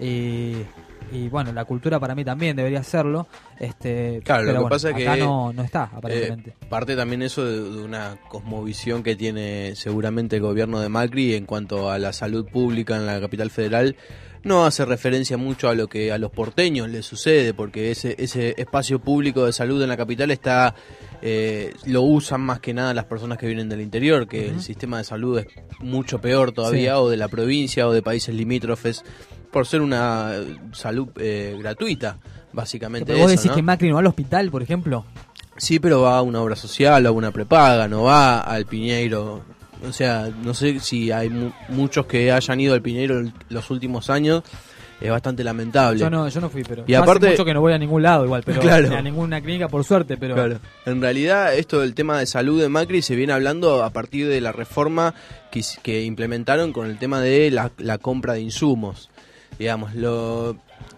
y bueno, la cultura para mí también debería serlo. Claro, pero lo que bueno, pasa es acá que no está, aparentemente. Parte también eso de una cosmovisión que tiene seguramente el gobierno de Macri en cuanto a la salud pública en la capital federal. No hace referencia mucho a lo que a los porteños les sucede, porque ese espacio público de salud en la capital está lo usan más que nada las personas que vienen del interior, que el sistema de salud es mucho peor todavía, o de la provincia o de países limítrofes, por ser una salud gratuita, básicamente. Pero vos eso, decís, ¿no? que Macri no va al hospital, por ejemplo. Sí, pero va a una obra social, a una prepaga, no va al Piñeiro. O sea, no sé si hay muchos que hayan ido al Piñeiro en los últimos años. Es bastante lamentable. Yo no fui, pero y aparte, hace mucho que no voy a ningún lado igual, pero claro, a ninguna clínica por suerte, pero claro. En realidad esto del tema de salud de Macri se viene hablando a partir de la reforma que implementaron con el tema de la compra de insumos. Digamos,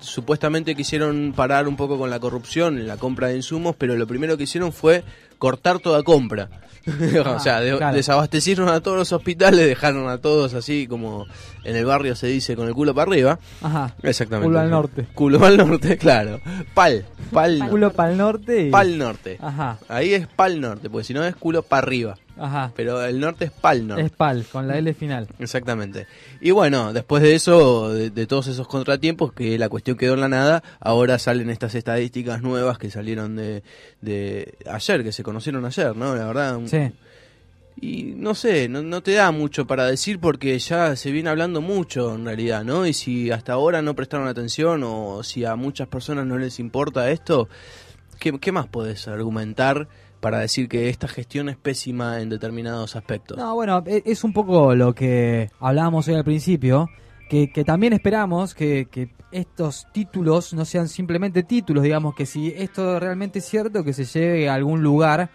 supuestamente quisieron parar un poco con la corrupción en la compra de insumos, pero lo primero que hicieron fue cortar toda compra. O sea, claro. Desabastecieron a todos los hospitales, dejaron a todos así como en el barrio se dice, con el culo para arriba. Ajá. Exactamente. Culo al norte. Culo al norte, claro. Pal. Culo para el norte. Pal norte. Ajá. Ahí es pal norte, porque si no es culo para arriba. Ajá. Pero el norte es pal norte. Es pal, con la L final. Exactamente. Y bueno, después de eso, de todos esos contratiempos, que la cuestión quedó en la nada, ahora salen estas estadísticas nuevas que salieron de ayer, que se conocieron ayer, ¿no? La verdad. Sí. Y no sé, no te da mucho para decir porque ya se viene hablando mucho en realidad, ¿no? Y si hasta ahora no prestaron atención o si a muchas personas no les importa esto, ¿qué más podés argumentar para decir que esta gestión es pésima en determinados aspectos? No, bueno, es un poco lo que hablábamos hoy al principio, que también esperamos que estos títulos no sean simplemente títulos, digamos, que si esto realmente es cierto, que se lleve a algún lugar,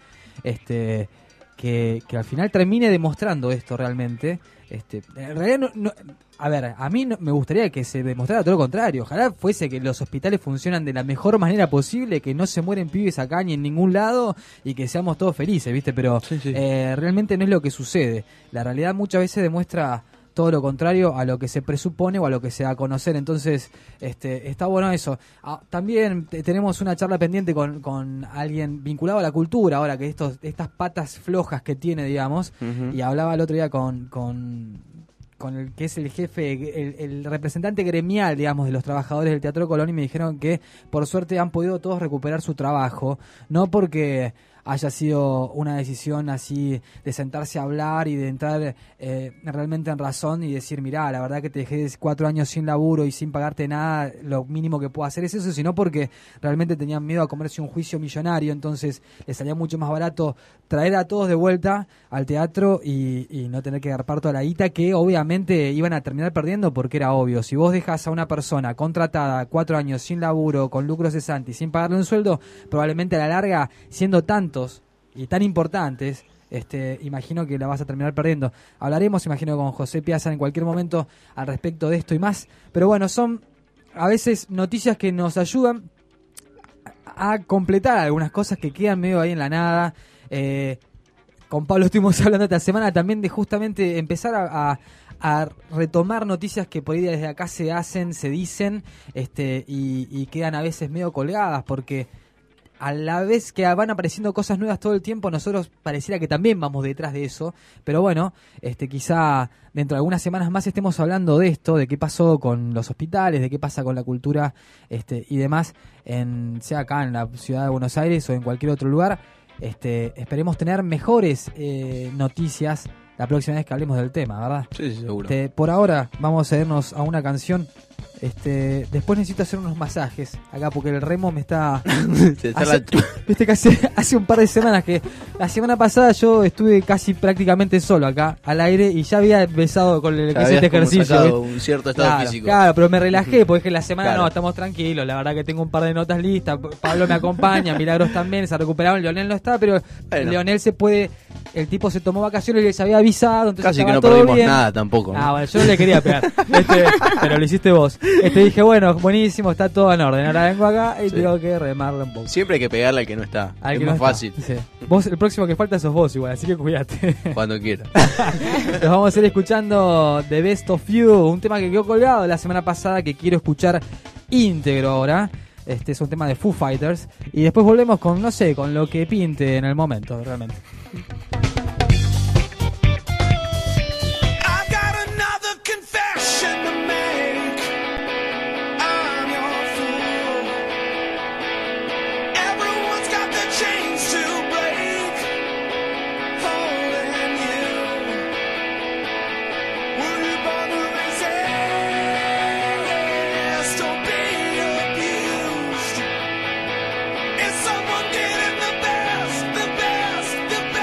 que al final termine demostrando esto realmente. En realidad a ver, a mí me gustaría que se demostrara todo lo contrario. Ojalá fuese que los hospitales funcionan de la mejor manera posible, que no se mueren pibes acá ni en ningún lado y que seamos todos felices, ¿viste? Pero sí. Realmente no es lo que sucede. La realidad muchas veces demuestra todo lo contrario a lo que se presupone o a lo que se da a conocer. Entonces, está bueno eso. También tenemos una charla pendiente con alguien vinculado a la cultura, ahora que estas patas flojas que tiene, digamos, y hablaba el otro día con el que es el jefe, el representante gremial, digamos, de los trabajadores del Teatro Colón, y me dijeron que por suerte han podido todos recuperar su trabajo, no porque haya sido una decisión así de sentarse a hablar y de entrar realmente en razón y decir, mirá, la verdad que te dejé 4 años sin laburo y sin pagarte nada, lo mínimo que puedo hacer es eso, sino porque realmente tenían miedo a comerse un juicio millonario, entonces les salía mucho más barato traer a todos de vuelta al teatro y no tener que agarpar toda la guita que obviamente iban a terminar perdiendo, porque era obvio, si vos dejas a una persona contratada 4 años sin laburo, con lucro cesante y sin pagarle un sueldo, probablemente a la larga, siendo tantos y tan importantes, imagino que la vas a terminar perdiendo. Hablaremos, imagino, con José Piazza en cualquier momento al respecto de esto y más, pero bueno, son a veces noticias que nos ayudan a completar algunas cosas que quedan medio ahí en la nada. Con Pablo estuvimos hablando esta semana también de justamente empezar a retomar noticias que por ahí desde acá se hacen, se dicen, y quedan a veces medio colgadas, porque a la vez que van apareciendo cosas nuevas todo el tiempo, nosotros pareciera que también vamos detrás de eso, pero bueno, quizá dentro de algunas semanas más estemos hablando de esto, de qué pasó con los hospitales, de qué pasa con la cultura y demás, sea acá en la ciudad de Buenos Aires o en cualquier otro lugar. Esperemos tener mejores noticias la próxima vez que hablemos del tema, ¿verdad? Sí, seguro. Por ahora vamos a irnos a una canción. Después necesito hacer unos masajes acá porque el remo me está... Viste que hace un par de semanas que... La semana pasada yo estuve casi prácticamente solo acá al aire y ya había empezado con el ejercicio. Un cierto estado físico. Claro, pero me relajé porque es que la semana claro. No, estamos tranquilos. La verdad que tengo un par de notas listas. Pablo me acompaña, Milagros también, se recuperaron. Leonel no está, pero bueno. Leonel se puede... El tipo se tomó vacaciones y les había avisado. Entonces casi que no todo perdimos bien. nada tampoco, ¿no? Bueno, yo no le quería pegar. Pero lo hiciste vos. Dije, bueno, buenísimo, está todo en orden. Ahora vengo acá y tengo que remarla un poco. Siempre hay que pegarle al que no está. Al es que más no fácil. Sí. Vos, el próximo que falta sos vos igual, así que cuídate. Cuando quieras. Nos vamos a ir escuchando The Best of You, un tema que quedó colgado la semana pasada que quiero escuchar íntegro ahora. Es un tema de Foo Fighters. Y después volvemos con, no sé, con lo que pinte en el momento, realmente. The best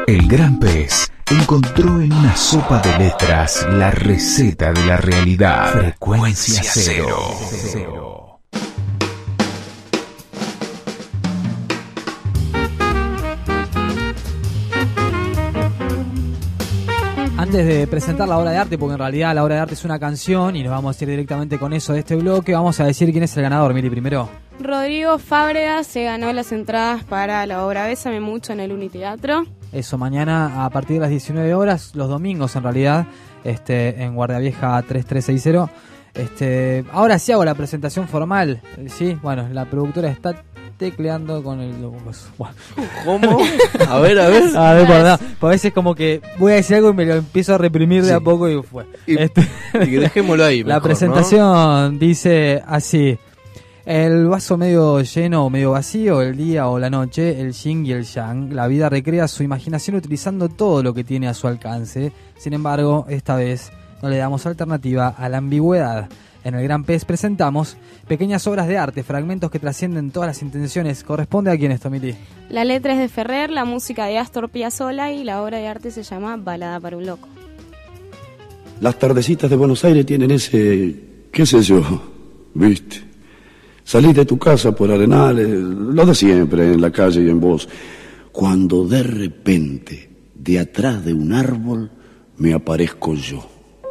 El gran pez encontró en una sopa de letras la receta de la realidad. Frecuencia cero. Antes de presentar la obra de arte, porque en realidad la obra de arte es una canción y nos vamos a ir directamente con eso de este bloque, vamos a decir quién es el ganador, Mili, primero. Rodrigo Fábrega se ganó las entradas para la obra Bésame Mucho en el Uniteatro. Eso, mañana a partir de las 19 horas, los domingos en realidad, en Guardia Vieja 3360. Ahora sí hago la presentación formal, ¿sí? Bueno, la productora está tecleando con el... ¿Cómo? A ver. A veces como que voy a decir algo y me lo empiezo a reprimir de a poco y fue. Y dejémoslo ahí. La mejor, presentación dice así: el vaso medio lleno o medio vacío, el día o la noche, el yin y el yang. La vida recrea su imaginación utilizando todo lo que tiene a su alcance. Sin embargo, esta vez no le damos alternativa a la ambigüedad. En el Gran Pez presentamos pequeñas obras de arte, fragmentos que trascienden todas las intenciones. ¿Corresponde a quién esto, Mili? La letra es de Ferrer, la música de Astor Piazzolla y la obra de arte se llama Balada para un loco. Las tardecitas de Buenos Aires tienen ese, qué sé yo, viste. Salís de tu casa por Arenales, lo de siempre, en la calle y en vos. Cuando de repente, de atrás de un árbol, me aparezco yo.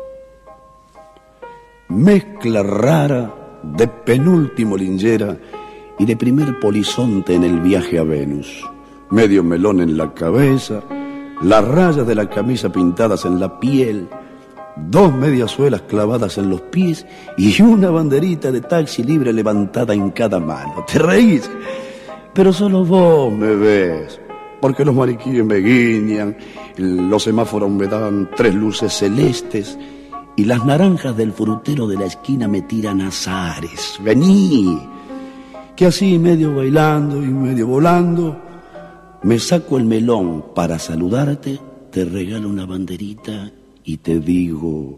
Mezcla rara de penúltimo linjera y de primer polizonte en el viaje a Venus. Medio melón en la cabeza, las rayas de la camisa pintadas en la piel, 2 mediasuelas clavadas en los pies y una banderita de taxi libre levantada en cada mano. ¿Te reís? Pero solo vos me ves, porque los maniquíes me guiñan, los semáforos me dan 3 luces celestes y las naranjas del frutero de la esquina me tiran azares. Vení, que así medio bailando y medio volando, me saco el melón para saludarte, te regalo una banderita y te digo: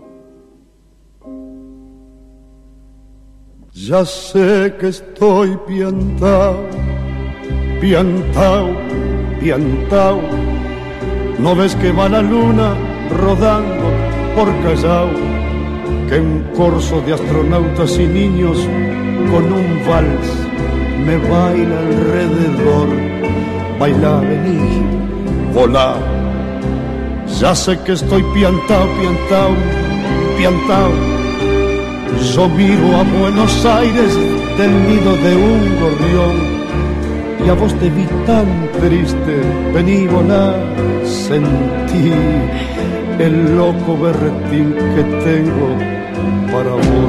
ya sé que estoy piantao, piantao, piantao. ¿No ves que va la luna rodando por Callao? Que un corso de astronautas y niños con un vals me baila alrededor. Baila, vení, volá. Ya sé que estoy piantao, piantao, piantao. Yo miro a Buenos Aires del nido de un gorrión y a vos te vi tan triste. Vení, volá, sentí el loco berretín que tengo para vos.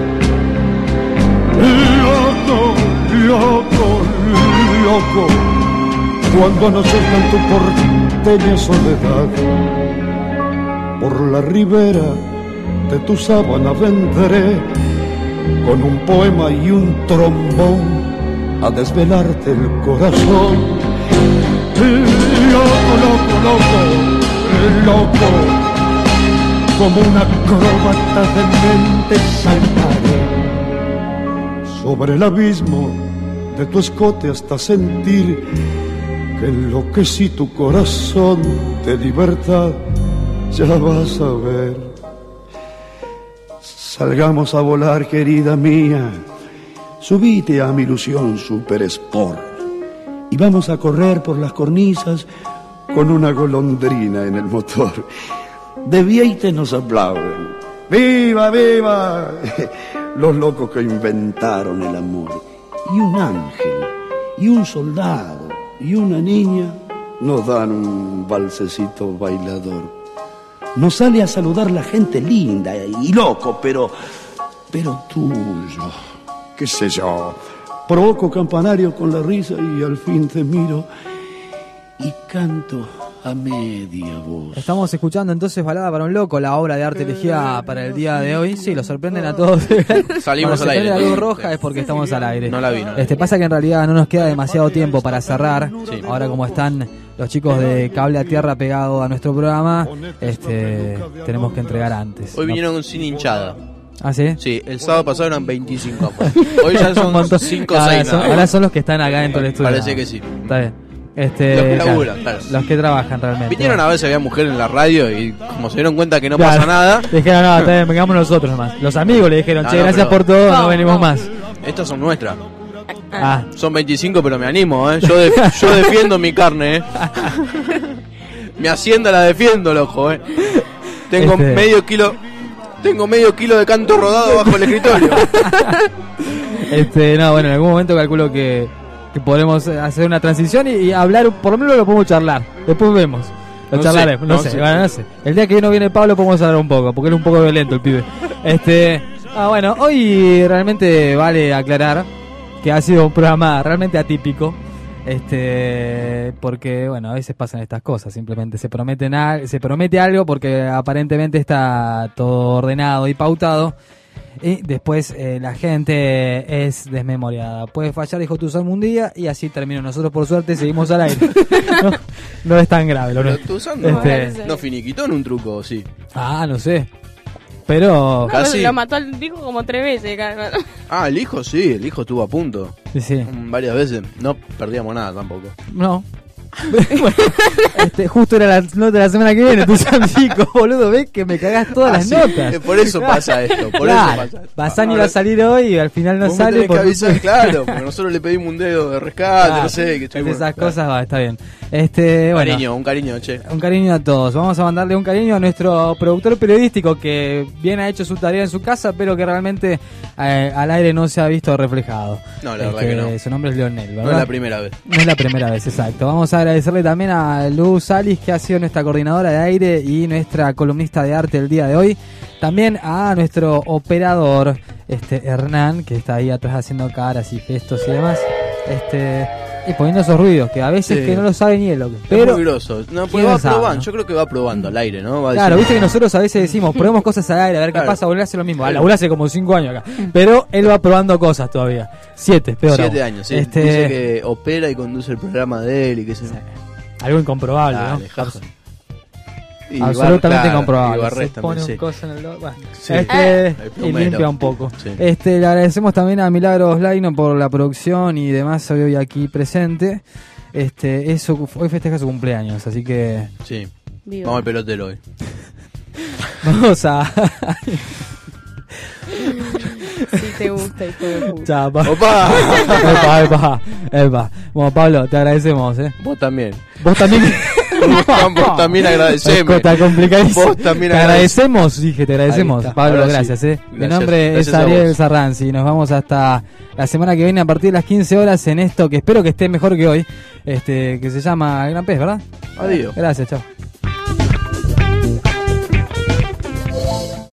Loco, loco, loco, cuando anochezca en tu porteña soledad, por la ribera de tu sábana vendré con un poema y un trombón a desvelarte el corazón. Loco, loco, loco, loco, como una acróbata de mente saltaré sobre el abismo de tu escote hasta sentir que enloquecí tu corazón de libertad. Ya vas a ver. Salgamos a volar, querida mía. Subite a mi ilusión Super Sport y vamos a correr por las cornisas con una golondrina en el motor. De Vieite nos aplauden. ¡Viva, viva! Los locos que inventaron el amor. Y un ángel, y un soldado, y una niña nos dan un valsecito bailador. Nos sale a saludar la gente linda y loco, pero tuyo. ¿Qué sé yo? Provoco campanario con la risa y al fin te miro y canto a media voz. Estamos escuchando entonces Balada para un loco, la obra de arte elegida para el día de hoy. Sí, lo sorprenden a todos. Salimos al aire. La luz roja es porque estamos al aire. No la vi. Pasa que en realidad no nos queda demasiado tiempo para cerrar. Sí. Ahora como están los chicos de Cable a Tierra pegado a nuestro programa, tenemos que entregar antes. Hoy vinieron sin hinchada. ¿Ah, sí? Sí, el sábado pasado eran 25 afuera. Hoy ya son 5 o 6. Ahora son los que están acá dentro del estudio. Parece que sí. Está bien. Los que laburan, claro. Los que trabajan realmente. Vinieron a ver si había mujer en la radio y como se dieron cuenta que no pasa nada. Dijeron, no, está bien, vengamos nosotros nomás. Los amigos le dijeron, che, gracias por todo, no venimos más. Estas son nuestras. Ah. Son 25, pero me animo, Yo defiendo mi carne, Mi hacienda la defiendo, loco, Tengo medio kilo de canto rodado bajo el escritorio. No, bueno, en algún momento calculo que podremos hacer una transición y hablar, por lo menos lo podemos charlar. Después vemos. Lo charlaremos, no sé. El día que no viene Pablo podemos hablar un poco, porque él es un poco violento el pibe. Bueno, hoy realmente vale aclarar que ha sido un programa realmente atípico. Porque bueno, a veces pasan estas cosas, simplemente se promete algo porque aparentemente está todo ordenado y pautado y después la gente es desmemoriada. Puede fallar, dijo Tuzán un día y así terminó. Nosotros por suerte seguimos al aire. No es tan grave. Pero Tuzán no finiquitó en un truco, ¿sí? No sé. Pero casi lo mató al hijo como 3 veces. El hijo sí, el hijo estuvo a punto. Sí. Varias veces. No perdíamos nada tampoco. No. Justo era la nota de la semana que viene. Tú Santico, boludo, ves que me cagás todas las notas. Por eso pasa esto. Bazán iba a salir hoy y al final no sale. Claro, porque nosotros le pedimos un dedo de rescate, no sé. Que esas cosas, está bien. Un cariño, che. Un cariño a todos. Vamos a mandarle un cariño a nuestro productor periodístico que bien ha hecho su tarea en su casa, pero que realmente al aire no se ha visto reflejado. No, la verdad que no. Su nombre es Leonel, ¿verdad? No es la primera vez. No es la primera vez, exacto. Vamos a agradecerle también a Luz Salis, que ha sido nuestra coordinadora de aire y nuestra columnista de arte el día de hoy. También a nuestro operador, Hernán, que está ahí atrás haciendo caras y gestos y demás. Y poniendo esos ruidos que a veces que no lo sabe ni él. Pero es muy groso. No, pues va probando. ¿No? Yo creo que va probando al aire, ¿no? Claro, viste que nosotros a veces decimos, probemos cosas al aire, a ver qué pasa. Volver a hacer lo mismo. Laburá hace como 5 años acá. Pero él va probando cosas todavía. 7, peor. 7 años, sí. Dice que opera y conduce el programa de él y que se... Algo incomprobable, ¿no? Y absolutamente incomprobable. Se pone un coso en el y limpia un poco. Sí. Le agradecemos también a Milagros Laino por la producción y demás hoy aquí presente. Hoy festeja su cumpleaños, así que sí. Viva. Vamos al pelotero hoy. Vamos a si te gusta, hijo de puta. Chao, Epa. Bueno, Pablo, te agradecemos, Vos también. Vos también agradeceme. Está complicadísimo. Vos también te agradecemos, dije, te agradecemos. Pablo, gracias, Mi nombre es Ariel Sarranzi. Nos vamos hasta la semana que viene a partir de las 15 horas en esto que espero que esté mejor que hoy. Que se llama Gran Pez, ¿verdad? Adiós. Gracias, chao.